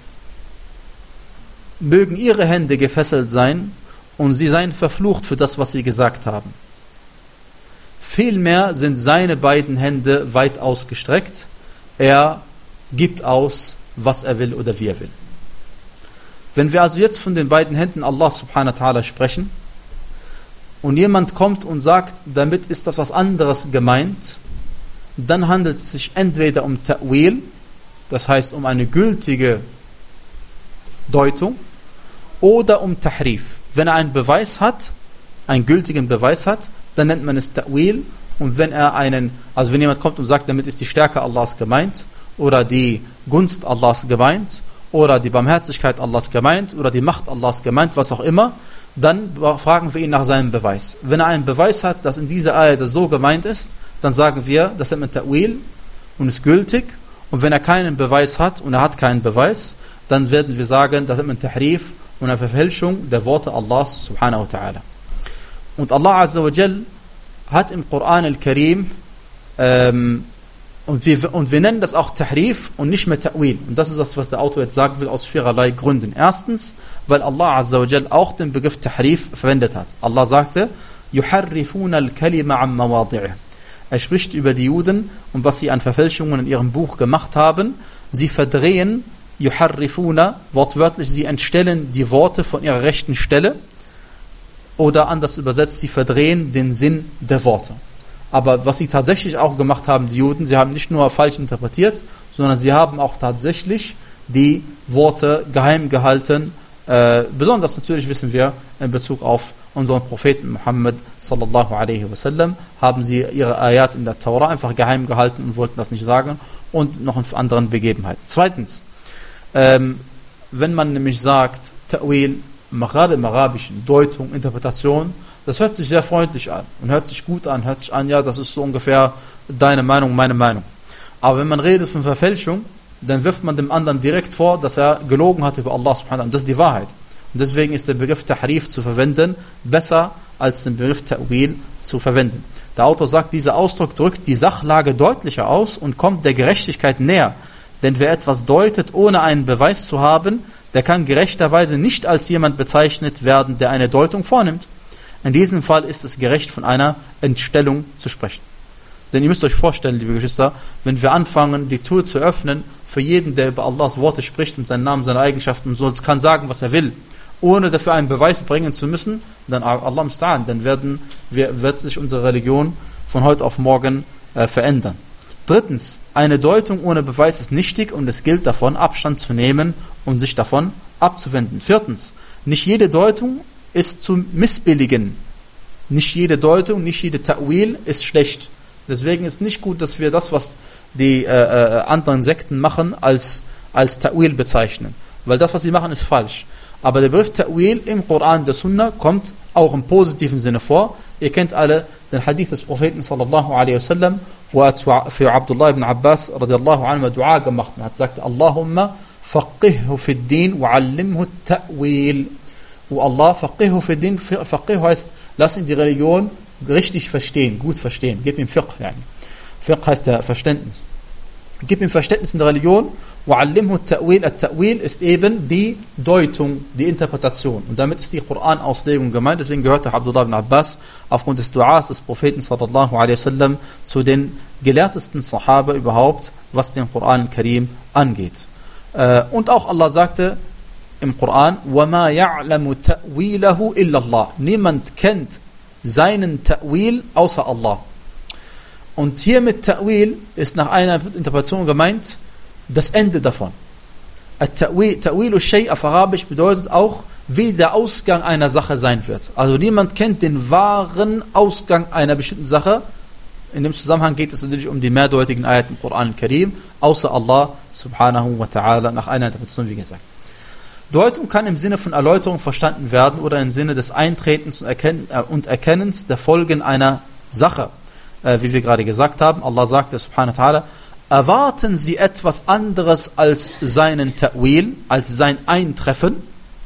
mögen ihre Hände gefesselt sein und sie seien verflucht für das, was sie gesagt haben. Vielmehr sind seine beiden Hände weit ausgestreckt. Er gibt aus, was er will oder wie er will. Wenn wir also jetzt von den beiden Händen Allah subhanahu wa ta'ala sprechen und jemand kommt und sagt, damit ist das was anderes gemeint, dann handelt es sich entweder um Ta'wil das heißt um eine gültige Deutung, oder um Tahrif. Wenn er einen Beweis hat, einen gültigen Beweis hat, dann nennt man es Ta'wil. Und wenn er einen, also wenn jemand kommt und sagt, damit ist die Stärke Allahs gemeint, oder die Gunst Allahs gemeint, oder die Barmherzigkeit Allahs gemeint, oder die Macht Allahs gemeint, was auch immer, dann fragen wir ihn nach seinem Beweis. Wenn er einen Beweis hat, dass in dieser Ayah das so gemeint ist, dann sagen wir, das nennt man Ta'wil und ist gültig. Und wenn er keinen Beweis hat und er hat keinen Beweis, dann werden wir sagen, das nennt man Tahrif und eine Verfälschung der Worte Allahs subhanahu wa ta'ala. Und Allah azza wa jal hat im Koran al-Karim ähm, und, wir, und wir nennen das auch Tahrif und nicht mehr Ta'wil. Und das ist das, was der Autor jetzt sagen will, aus viererlei Gründen. Erstens, weil Allah azza wa jal auch den Begriff Tahrif verwendet hat. Allah sagte, يُحَرِّفُونَ الْكَلِمَ عَنْ مَوَاضِعِهِ. Er spricht über die Juden und was sie an Verfälschungen in ihrem Buch gemacht haben. Sie verdrehen, yuharrifuna, wortwörtlich, sie entstellen die Worte von ihrer rechten Stelle, oder anders übersetzt, sie verdrehen den Sinn der Worte. Aber was sie tatsächlich auch gemacht haben, die Juden, sie haben nicht nur falsch interpretiert, sondern sie haben auch tatsächlich die Worte geheim gehalten. Äh, besonders natürlich wissen wir in Bezug auf unseren Propheten Muhammad sallallahu alaihi wasallam, haben sie ihre Ayat in der Torah einfach geheim gehalten und wollten das nicht sagen, und noch in anderen Begebenheiten. Zweitens, ähm, wenn man nämlich sagt, Ta'wil, gerade im Arabischen, Deutung, Interpretation, das hört sich sehr freundlich an und hört sich gut an, hört sich an, ja, das ist so ungefähr deine Meinung, meine Meinung. Aber wenn man redet von Verfälschung, dann wirft man dem anderen direkt vor, dass er gelogen hat über Allah subhanahu wa ta'ala. Und das ist die Wahrheit. Und deswegen ist der Begriff Tahrif zu verwenden besser als den Begriff Ta'wil zu verwenden. Der Autor sagt, dieser Ausdruck drückt die Sachlage deutlicher aus und kommt der Gerechtigkeit näher. Denn wer etwas deutet, ohne einen Beweis zu haben, der kann gerechterweise nicht als jemand bezeichnet werden, der eine Deutung vornimmt. In diesem Fall ist es gerecht, von einer Entstellung zu sprechen. Denn ihr müsst euch vorstellen, liebe Geschwister, wenn wir anfangen, die Tür zu öffnen, für jeden, der über Allahs Worte spricht, mit seinen Namen, seinen Eigenschaften und so, kann sagen, was er will, ohne dafür einen Beweis bringen zu müssen, dann Allah musta'an, dann werden wir, wird sich unsere Religion von heute auf morgen äh, verändern. Drittens, eine Deutung ohne Beweis ist nichtig und es gilt davon, Abstand zu nehmen und sich davon abzuwenden. Viertens, nicht jede Deutung ist zu missbilligen. Nicht jede Deutung, nicht jede Ta'wil ist schlecht. Deswegen ist nicht gut, dass wir das, was die äh, äh, anderen Sekten machen, als, als Ta'wil bezeichnen. Weil das, was sie machen, ist falsch. Aber der Begriff Ta'wil im Koran der Sunna kommt auch im positiven Sinne vor. Ihr kennt alle den Hadith des Propheten sallallahu alaihi wasallam, wo er für Abdullah ibn Abbas radiallahu anhu Dua gemacht hat. Er hat gesagt, Allahumma faqihhu fid din wa allimhu ta'wil. O Allah, faqihhu fid din, faqih heißt, lass ihn die Religion richtig verstehen, gut verstehen. Gib ihm Fiqh. Yani. Fiqh heißt der Verständnis. Gib ihm Verständnis in der Religion. وَعَلِّمْهُ التَّأْوِيلِ التَّأْوِيل ist eben die Deutung, die Interpretation. Und damit ist die Koran-Auslegung gemeint. Deswegen gehörte Abdullah ibn Abbas aufgrund des Duas des Propheten sallallahu alaihi wasallam zu den gelehrtesten Sahaba überhaupt, was den Koran al-Karim angeht. Und auch Allah sagte im Koran, وَمَا يَعْلَمُ تَأْوِيلَهُ إِلَّا اللَّهِ. Niemand kennt seinen Ta'wil außer Allah. Und hier mit Ta'wil ist nach einer Interpretation gemeint, das Ende davon. Ta'wil al-Shay auf Arabisch bedeutet auch, wie der Ausgang einer Sache sein wird. Also niemand kennt den wahren Ausgang einer bestimmten Sache. In dem Zusammenhang geht es natürlich um die mehrdeutigen Ayat im Koran al-Karim, außer Allah subhanahu wa ta'ala, nach einer Interpretation, wie gesagt. Deutung kann im Sinne von Erläuterung verstanden werden oder im Sinne des Eintretens und Erkennens der Folgen einer Sache. Äh, wie wir gerade gesagt haben, Allah sagte subhanahu wa ta'ala, erwarten Sie etwas anderes als seinen Ta'wil, als sein Eintreffen?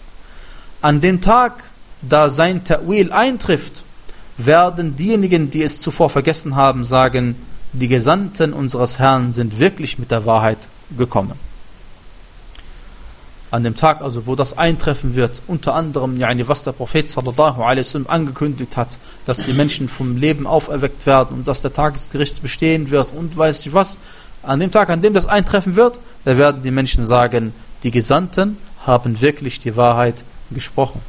An dem Tag, da sein Ta'wil eintrifft, werden diejenigen, die es zuvor vergessen haben, sagen, die Gesandten unseres Herrn sind wirklich mit der Wahrheit gekommen. An dem Tag, also wo das eintreffen wird, unter anderem, yani, was der Prophet sallallahu alaihi wasallam angekündigt hat, dass die Menschen vom Leben auferweckt werden und dass der Tag des Gerichts bestehen wird und weiß ich was, an dem Tag, an dem das eintreffen wird, da werden die Menschen sagen, die Gesandten haben wirklich die Wahrheit gesprochen.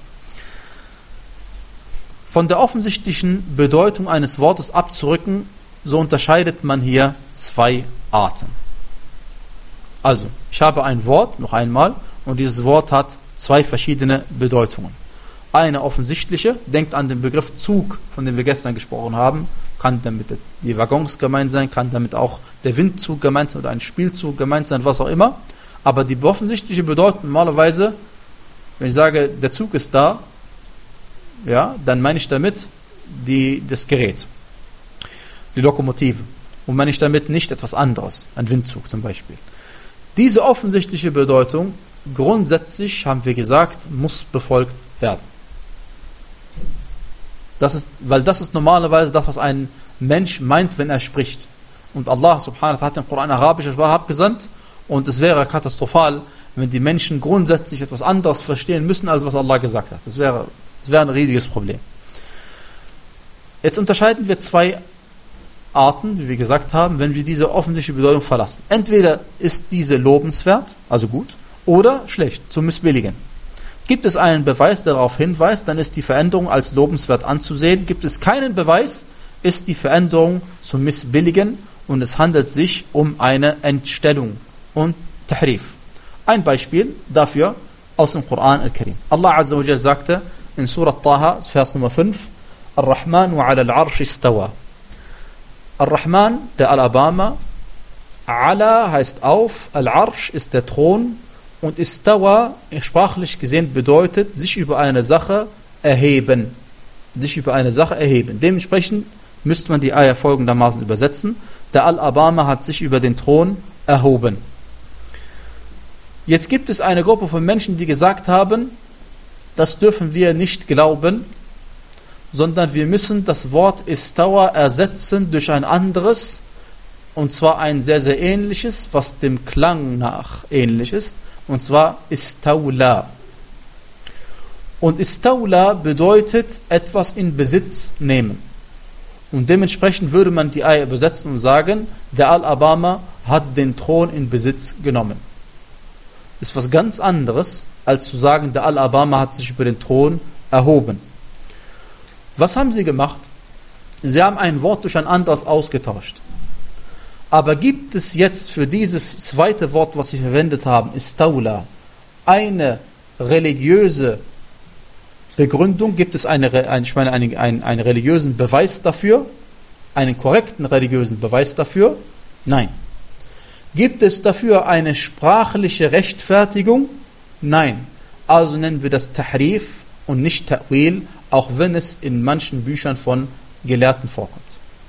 Von der offensichtlichen Bedeutung eines Wortes abzurücken, so unterscheidet man hier zwei Arten. Also, ich habe ein Wort, noch einmal, und dieses Wort hat zwei verschiedene Bedeutungen. Eine offensichtliche, denkt an den Begriff Zug, von dem wir gestern gesprochen haben, kann damit die Waggons gemeint sein, kann damit auch der Windzug gemeint sein oder ein Spielzug gemeint sein, was auch immer. Aber die offensichtliche Bedeutung normalerweise, wenn ich sage, der Zug ist da, ja, dann meine ich damit die, das Gerät, die Lokomotive. Und meine ich damit nicht etwas anderes, ein Windzug zum Beispiel. Diese offensichtliche Bedeutung, grundsätzlich, haben wir gesagt, muss befolgt werden. Das ist, weil das ist normalerweise das, was ein Mensch meint, wenn er spricht. Und Allah subhanahu wa ta'ala hat den Koran arabischer Sprache abgesandt und es wäre katastrophal, wenn die Menschen grundsätzlich etwas anderes verstehen müssen, als was Allah gesagt hat. Das wäre, das wäre ein riesiges Problem. Jetzt unterscheiden wir zwei Arten, wie wir gesagt haben, wenn wir diese offensichtliche Bedeutung verlassen. Entweder ist diese lobenswert, also gut, oder schlecht, zum Missbilligen. Gibt es einen Beweis, der darauf hinweist, dann ist die Veränderung als lobenswert anzusehen. Gibt es keinen Beweis, ist die Veränderung zum Missbilligen und es handelt sich um eine Entstellung und Tahrif. Ein Beispiel dafür aus dem Koran al-Karim. Allah Azza wa Jalla sagte in Surah Taha, Vers Nummer fünf, Ar-Rahman wa ala al-Arsh istawa. Ar-Rahman, der Alabama, Ala heißt auf, Al-Arsh ist der Thron und Istawa, sprachlich gesehen, bedeutet sich über eine Sache erheben. Sich über eine Sache erheben. Dementsprechend müsste man die Eier folgendermaßen übersetzen. Der Al-Abama hat sich über den Thron erhoben. Jetzt gibt es eine Gruppe von Menschen, die gesagt haben, das dürfen wir nicht glauben, sondern wir müssen das Wort Istawa ersetzen durch ein anderes, und zwar ein sehr, sehr ähnliches, was dem Klang nach ähnlich ist, und zwar Istawla. Und Istawla bedeutet etwas in Besitz nehmen. Und dementsprechend würde man die Eier übersetzen und sagen, der Al-Abama hat den Thron in Besitz genommen. Ist was ganz anderes, als zu sagen, der Al-Abama hat sich über den Thron erhoben. Was haben sie gemacht? Sie haben ein Wort durch ein anderes ausgetauscht. Aber gibt es jetzt für dieses zweite Wort, was sie verwendet haben, Istawla, eine religiöse Begründung? Gibt es eine, eine, ich meine, einen, einen, einen religiösen Beweis dafür? Einen korrekten religiösen Beweis dafür? Nein. Gibt es dafür eine sprachliche Rechtfertigung? Nein. Also nennen wir das Tahrif und nicht Ta'wil, auch wenn es in manchen Büchern von Gelehrten vorkommt.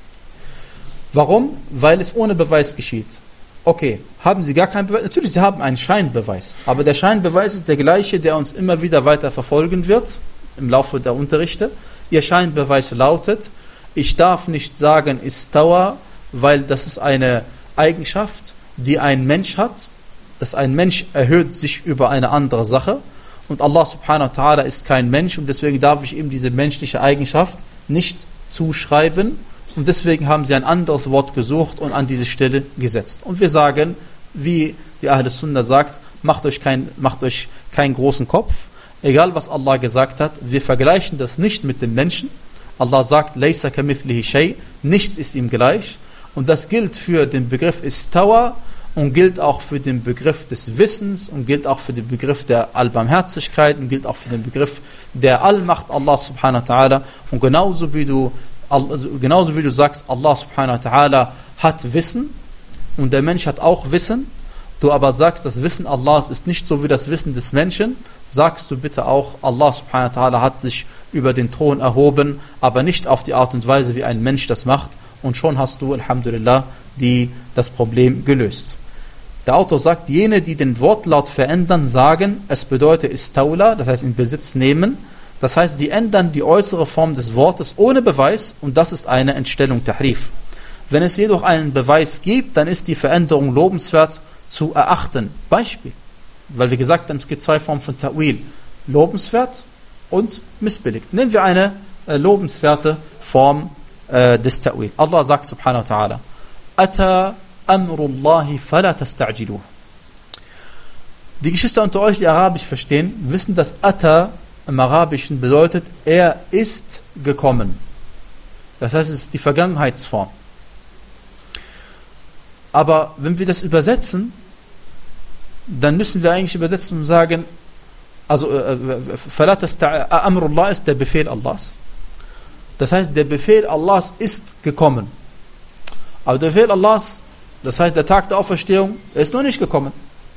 Warum? Weil es ohne Beweis geschieht. Okay, haben Sie gar keinen Beweis? Natürlich, Sie haben einen Scheinbeweis. Aber der Scheinbeweis ist der gleiche, der uns immer wieder weiter verfolgen wird im Laufe der Unterrichte. Ihr Scheinbeweis lautet, ich darf nicht sagen Istawa, weil das ist eine Eigenschaft, die ein Mensch hat. Dass ein Mensch erhöht sich über eine andere Sache. Und Allah subhanahu wa ta'ala ist kein Mensch und deswegen darf ich ihm diese menschliche Eigenschaft nicht zuschreiben. Und deswegen haben sie ein anderes Wort gesucht und an diese Stelle gesetzt. Und wir sagen, wie die Ahl Sunnah sagt, macht euch, kein, macht euch keinen großen Kopf. Egal was Allah gesagt hat, wir vergleichen das nicht mit dem Menschen. Allah sagt, Laysa kamithlihi shay, nichts ist ihm gleich. Und das gilt für den Begriff Istawa und gilt auch für den Begriff des Wissens und gilt auch für den Begriff der Allbarmherzigkeit und gilt auch für den Begriff der Allmacht Allah subhanahu wa ta'ala. Und genauso wie du Also genauso wie du sagst, Allah subhanahu wa ta'ala hat Wissen und der Mensch hat auch Wissen, du aber sagst, das Wissen Allahs ist nicht so wie das Wissen des Menschen, sagst du bitte auch, Allah subhanahu wa ta'ala hat sich über den Thron erhoben, aber nicht auf die Art und Weise, wie ein Mensch das macht, und schon hast du, Alhamdulillah, die, das Problem gelöst. Der Autor sagt, jene, die den Wortlaut verändern, sagen, es bedeutet Istawla, das heißt in Besitz nehmen. Das heißt, sie ändern die äußere Form des Wortes ohne Beweis und das ist eine Entstellung Tahrif. Wenn es jedoch einen Beweis gibt, dann ist die Veränderung lobenswert zu erachten. Beispiel, weil wir gesagt haben, es gibt zwei Formen von Ta'wil. Lobenswert und missbilligt. Nehmen wir eine äh, lobenswerte Form äh, des Ta'wil. Allah sagt subhanahu wa ta'ala, Ata amrullahi fala tasta'jiluh. Die Geschwister unter euch, die Arabisch verstehen, wissen, dass Ata im Arabischen bedeutet, er ist gekommen. Das heißt, es ist die Vergangenheitsform. Aber wenn wir das übersetzen, dann müssen wir eigentlich übersetzen und sagen, also فَلَا تَسْتَعْ Amrullah ist der Befehl Allahs. Das heißt, der Befehl Allahs ist gekommen. Aber der Befehl Allahs, das heißt, der Tag der Auferstehung, ist noch nicht gekommen.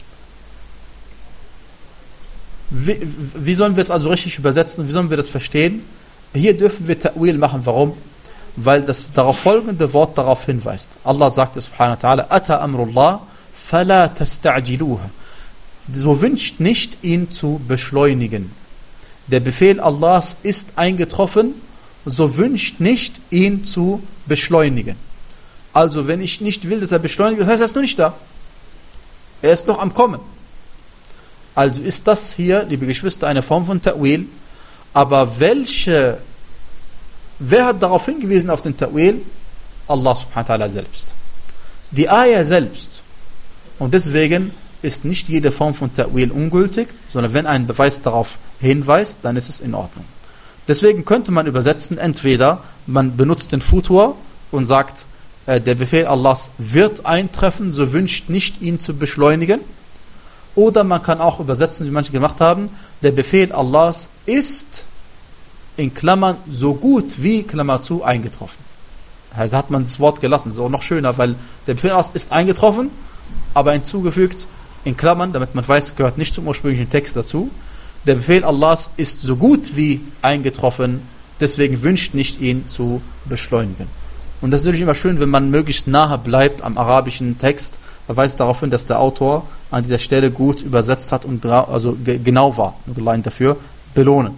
Wie, wie sollen wir es also richtig übersetzen? Wie sollen wir das verstehen? Hier dürfen wir Ta'wil machen. Warum? Weil das darauf folgende Wort darauf hinweist. Allah sagt subhanahu wa ta'ala, Ata amrullah, fala tasta'jiluha. So wünscht nicht, ihn zu beschleunigen. Der Befehl Allahs ist eingetroffen, so wünscht nicht, ihn zu beschleunigen. Also, wenn ich nicht will, dass er beschleunigt, das heißt, er ist noch nicht da. Er ist noch am Kommen. Also ist das hier, liebe Geschwister, eine Form von Ta'wil. Aber welche, wer hat darauf hingewiesen auf den Ta'wil? Allah subhanahu wa ta'ala selbst. Die Ayah selbst. Und deswegen ist nicht jede Form von Ta'wil ungültig, sondern wenn ein Beweis darauf hinweist, dann ist es in Ordnung. Deswegen könnte man übersetzen, entweder man benutzt den Futur und sagt, äh, der Befehl Allahs wird eintreffen, so wünscht nicht, ihn zu beschleunigen. Oder man kann auch übersetzen, wie manche gemacht haben, der Befehl Allahs ist in Klammern so gut wie, Klammer zu, eingetroffen. Also hat man das Wort gelassen, das ist auch noch schöner, weil der Befehl Allahs ist eingetroffen, aber hinzugefügt in Klammern, damit man weiß, gehört nicht zum ursprünglichen Text dazu. Der Befehl Allahs ist so gut wie eingetroffen, deswegen wünscht nicht, ihn zu beschleunigen. Und das ist natürlich immer schön, wenn man möglichst nahe bleibt am arabischen Text. Er weist darauf hin, dass der Autor an dieser Stelle gut übersetzt hat und also genau war. Dafür belohnen.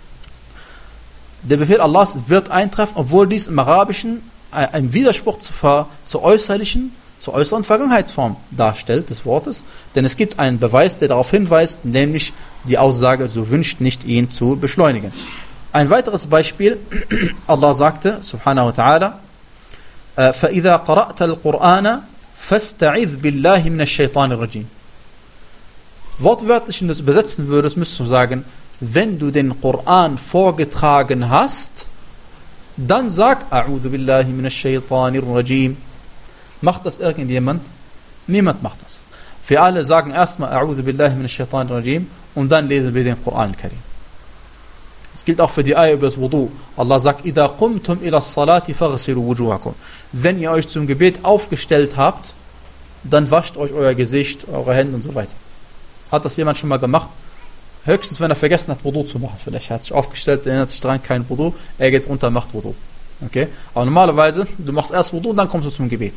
Der Befehl Allahs wird eintreffen, obwohl dies im Arabischen ein Widerspruch zur, zur äußerlichen, zur äußeren Vergangenheitsform darstellt des Wortes. Denn es gibt einen Beweis, der darauf hinweist, nämlich die Aussage, so wünscht nicht, ihn zu beschleunigen. Ein weiteres Beispiel, Allah sagte, subhanahu wa ta'ala, فَإِذَا قَرَأْتَ الْقُرْآنَ فَاسْتَعِذْ بِاللَّهِ مِنَ الشَّيْطَانِ الرَّجِيمِ. Wortwörtlich, wenn du es übersetzen würdest, müsstest du sagen, wenn du den Koran vorgetragen hast, dann sag, أَعُوذُ بِاللَّهِ مِنَ الشَّيْطَانِ الرَّجِيمِ. Macht das irgendjemand? Niemand macht das. Wir alle sagen erstmal أَعُوذُ بِاللَّهِ مِنَ الشَّيْطَانِ الرَّجِيمِ und dann lesen wir den Koran Karim. Das gilt auch für die Ayah über das Wudu. Allah sagt, إِذَا قُمْتُمْ إِلَى الصَّلَاةِ فَغْسِلُوا وُجُوهَكُمْ. Wenn ihr euch zum Gebet aufgestellt habt, dann wascht euch euer Gesicht, eure Hände und so weiter. Hat das jemand schon mal gemacht? Höchstens, wenn er vergessen hat, Wudu zu machen. Vielleicht hat er sich aufgestellt, erinnert sich daran, kein Wudu, er geht runter, macht Wudu. Okay? Aber normalerweise, du machst erst Wudu und dann kommst du zum Gebet.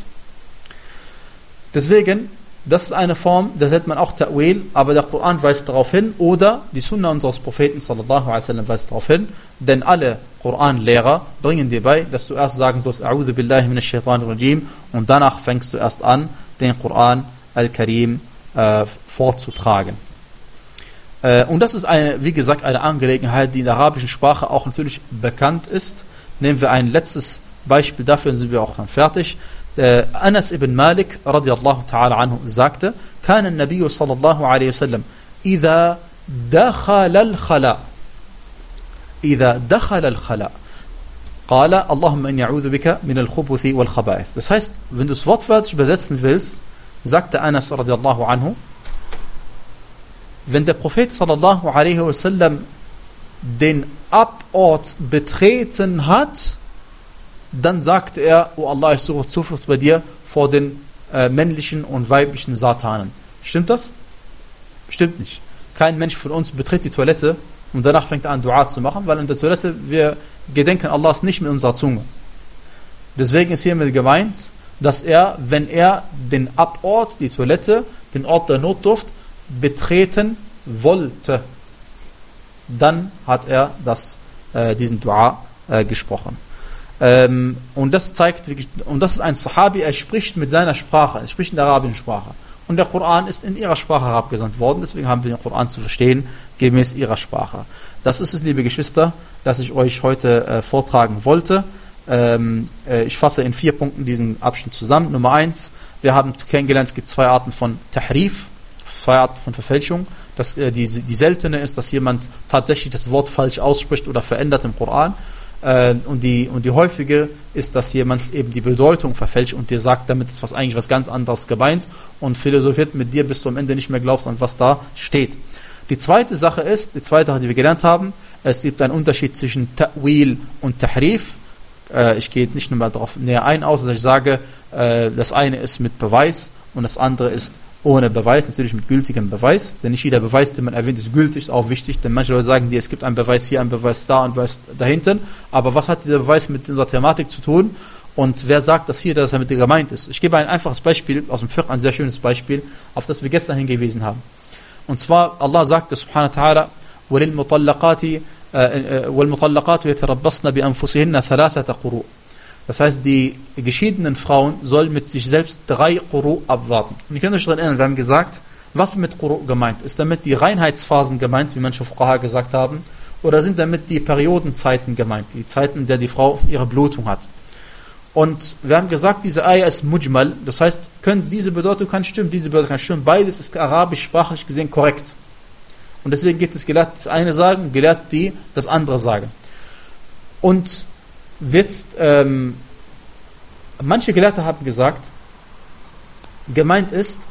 Deswegen, das ist eine Form, das nennt man auch Ta'wil, aber der Koran weist darauf hin, oder die Sunna unseres Propheten sallallahu alaihi wasallam weist darauf hin, denn alle Koranlehrer bringen dir bei, dass du erst sagen sollst, A'udhu billahi minash shaitanir rajim, und danach fängst du erst an, den Koran al-Karim äh, vorzutragen. Äh, und das ist eine, wie gesagt, eine Angelegenheit, die in der arabischen Sprache auch natürlich bekannt ist. Nehmen wir ein letztes Beispiel dafür, dann sind wir auch dann fertig. Äh, Anas ibn Malik radiyallahu ta'ala anhu sagte, كان النبي صلى الله عليه وسلم إذا دخل الخلاء إذا دخل الخلاء قال اللهم إني أعوذ بك من الخبث والخبائث. Das heißt, wenn du es wortwörtlich übersetzen willst, sagte Anas radiyallahu anhu, wenn der Prophet sallallahu alaihi wasallam den Abort betreten hat, dann sagte er, oh Allah, ich suche Zuflucht bei dir vor den äh, männlichen und weiblichen Satanen. Stimmt das? Stimmt nicht. Kein Mensch von uns betritt die Toilette und danach fängt er an, Dua zu machen, weil in der Toilette, wir gedenken Allahs nicht mit unserer Zunge. Deswegen ist hiermit gemeint, dass er, wenn er den Abort, die Toilette, den Ort der Notdurft, betreten wollte, dann hat er das, äh, diesen Dua äh, gesprochen. Ähm, und das zeigt wirklich, und das ist ein Sahabi, er spricht mit seiner Sprache, er spricht in der arabischen Sprache. Und der Koran ist in ihrer Sprache herabgesandt worden, deswegen haben wir den Koran zu verstehen, gemäß ihrer Sprache. Das ist es, liebe Geschwister, das ich euch heute äh, vortragen wollte. Ähm, äh, ich fasse in vier Punkten diesen Abschnitt zusammen. Nummer eins, wir haben kennengelernt, es gibt zwei Arten von Tahrif, zwei Arten von Verfälschung. Das, äh, die, die seltene ist, dass jemand tatsächlich das Wort falsch ausspricht oder verändert im Koran. Äh, und, die, und die häufige ist, dass jemand eben die Bedeutung verfälscht und dir sagt, damit ist was eigentlich was ganz anderes gemeint und philosophiert mit dir, bis du am Ende nicht mehr glaubst, an was da steht. Die zweite Sache ist, die zweite, die wir gelernt haben, es gibt einen Unterschied zwischen Ta'wil und Tahrif. Äh, ich gehe jetzt nicht nochmal darauf näher ein, außer dass ich sage, äh, das eine ist mit Beweis und das andere ist ohne Beweis, natürlich mit gültigem Beweis, denn nicht jeder Beweis, den man erwähnt, ist gültig, ist auch wichtig, denn manche Leute sagen dir, es gibt einen Beweis hier, einen Beweis da und Beweis dahinten, aber was hat dieser Beweis mit unserer Thematik zu tun und wer sagt das hier, dass er mit dir gemeint ist? Ich gebe ein einfaches Beispiel aus dem Fiqh, ein sehr schönes Beispiel, auf das wir gestern hingewiesen haben. Und zwar, Allah sagte subhanahu wa ta'ala, وَلِلْمُطَلَّقَاتِ وَالْمُطَلَّقَاتُ يَتَرَبَّصْنَ بِأَنفُسِهِنَّ ثَلَاثَةَ قُرُوء. Das heißt, die geschiedenen Frauen sollen mit sich selbst drei Quru abwarten. Und ihr könnt euch daran erinnern, wir haben gesagt, was mit Quru gemeint? Ist damit die Reinheitsphasen gemeint, wie manche Fuqaha gesagt haben, oder sind damit die Periodenzeiten gemeint, die Zeiten, in der die Frau ihre Blutung hat? Und wir haben gesagt, diese Ayah ist Mujmal, das heißt, können, diese Bedeutung kann stimmen, diese Bedeutung kann stimmen, beides ist arabisch sprachlich gesehen korrekt. Und deswegen gibt es Gelehrte, das eine sagen, Gelehrte, die das andere sagen. Und Jetzt, ähm, manche Gelehrte haben gesagt, gemeint ist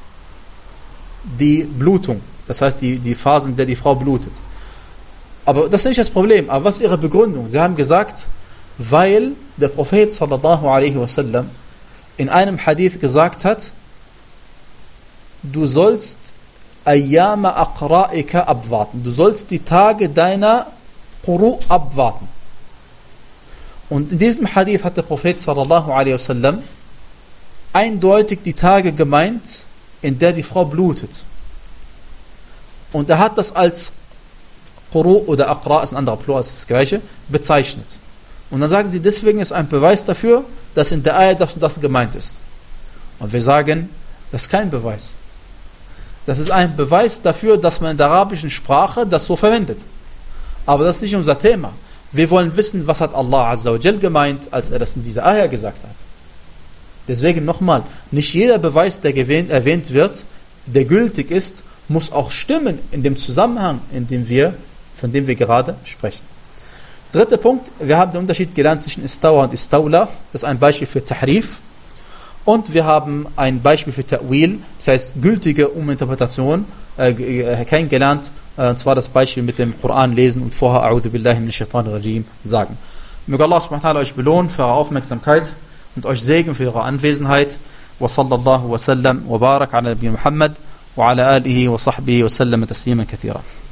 die Blutung, das heißt die, die Phase, in der die Frau blutet. Aber das ist nicht das Problem. Aber was ist ihre Begründung? Sie haben gesagt, weil der Prophet sallallahu alaihi wasallam in einem Hadith gesagt hat, du sollst ayyama aqra'ika abwarten, du sollst die Tage deiner Quru abwarten. Und in diesem Hadith hat der Prophet sallallahu alaihi wasallam eindeutig die Tage gemeint, in der die Frau blutet. Und er hat das als Quru oder Aqra, ist ein anderer Plural, ist das gleiche, bezeichnet. Und dann sagen sie, deswegen ist ein Beweis dafür, dass in der Ayah das und das gemeint ist. Und wir sagen, das ist kein Beweis. Das ist ein Beweis dafür, dass man in der arabischen Sprache das so verwendet. Aber das ist nicht unser Thema. Wir wollen wissen, was hat Allah Azza wa Jal gemeint, als er das in dieser Ayah gesagt hat. Deswegen nochmal, nicht jeder Beweis, der erwähnt wird, der gültig ist, muss auch stimmen in dem Zusammenhang, in dem wir, von dem wir gerade sprechen. Dritter Punkt, wir haben den Unterschied gelernt zwischen Istawa und Istawla. Das ist ein Beispiel für Tahrif. Und wir haben ein Beispiel für Ta'wil, das heißt gültige Uminterpretation, äh, kennengelernt. Und zwar das Beispiel mit dem Koran lesen und vorher A'udhu billahi minash shaitanir rajim sagen. Möge Allah subhanahu wa ta'ala euch belohnen für eure Aufmerksamkeit und euch segnen für eure Anwesenheit. Wa sallallahu wa sallam wa barak ala Nabi Muhammad wa ala alihi wa sahbihi wa sallam taslima kathira.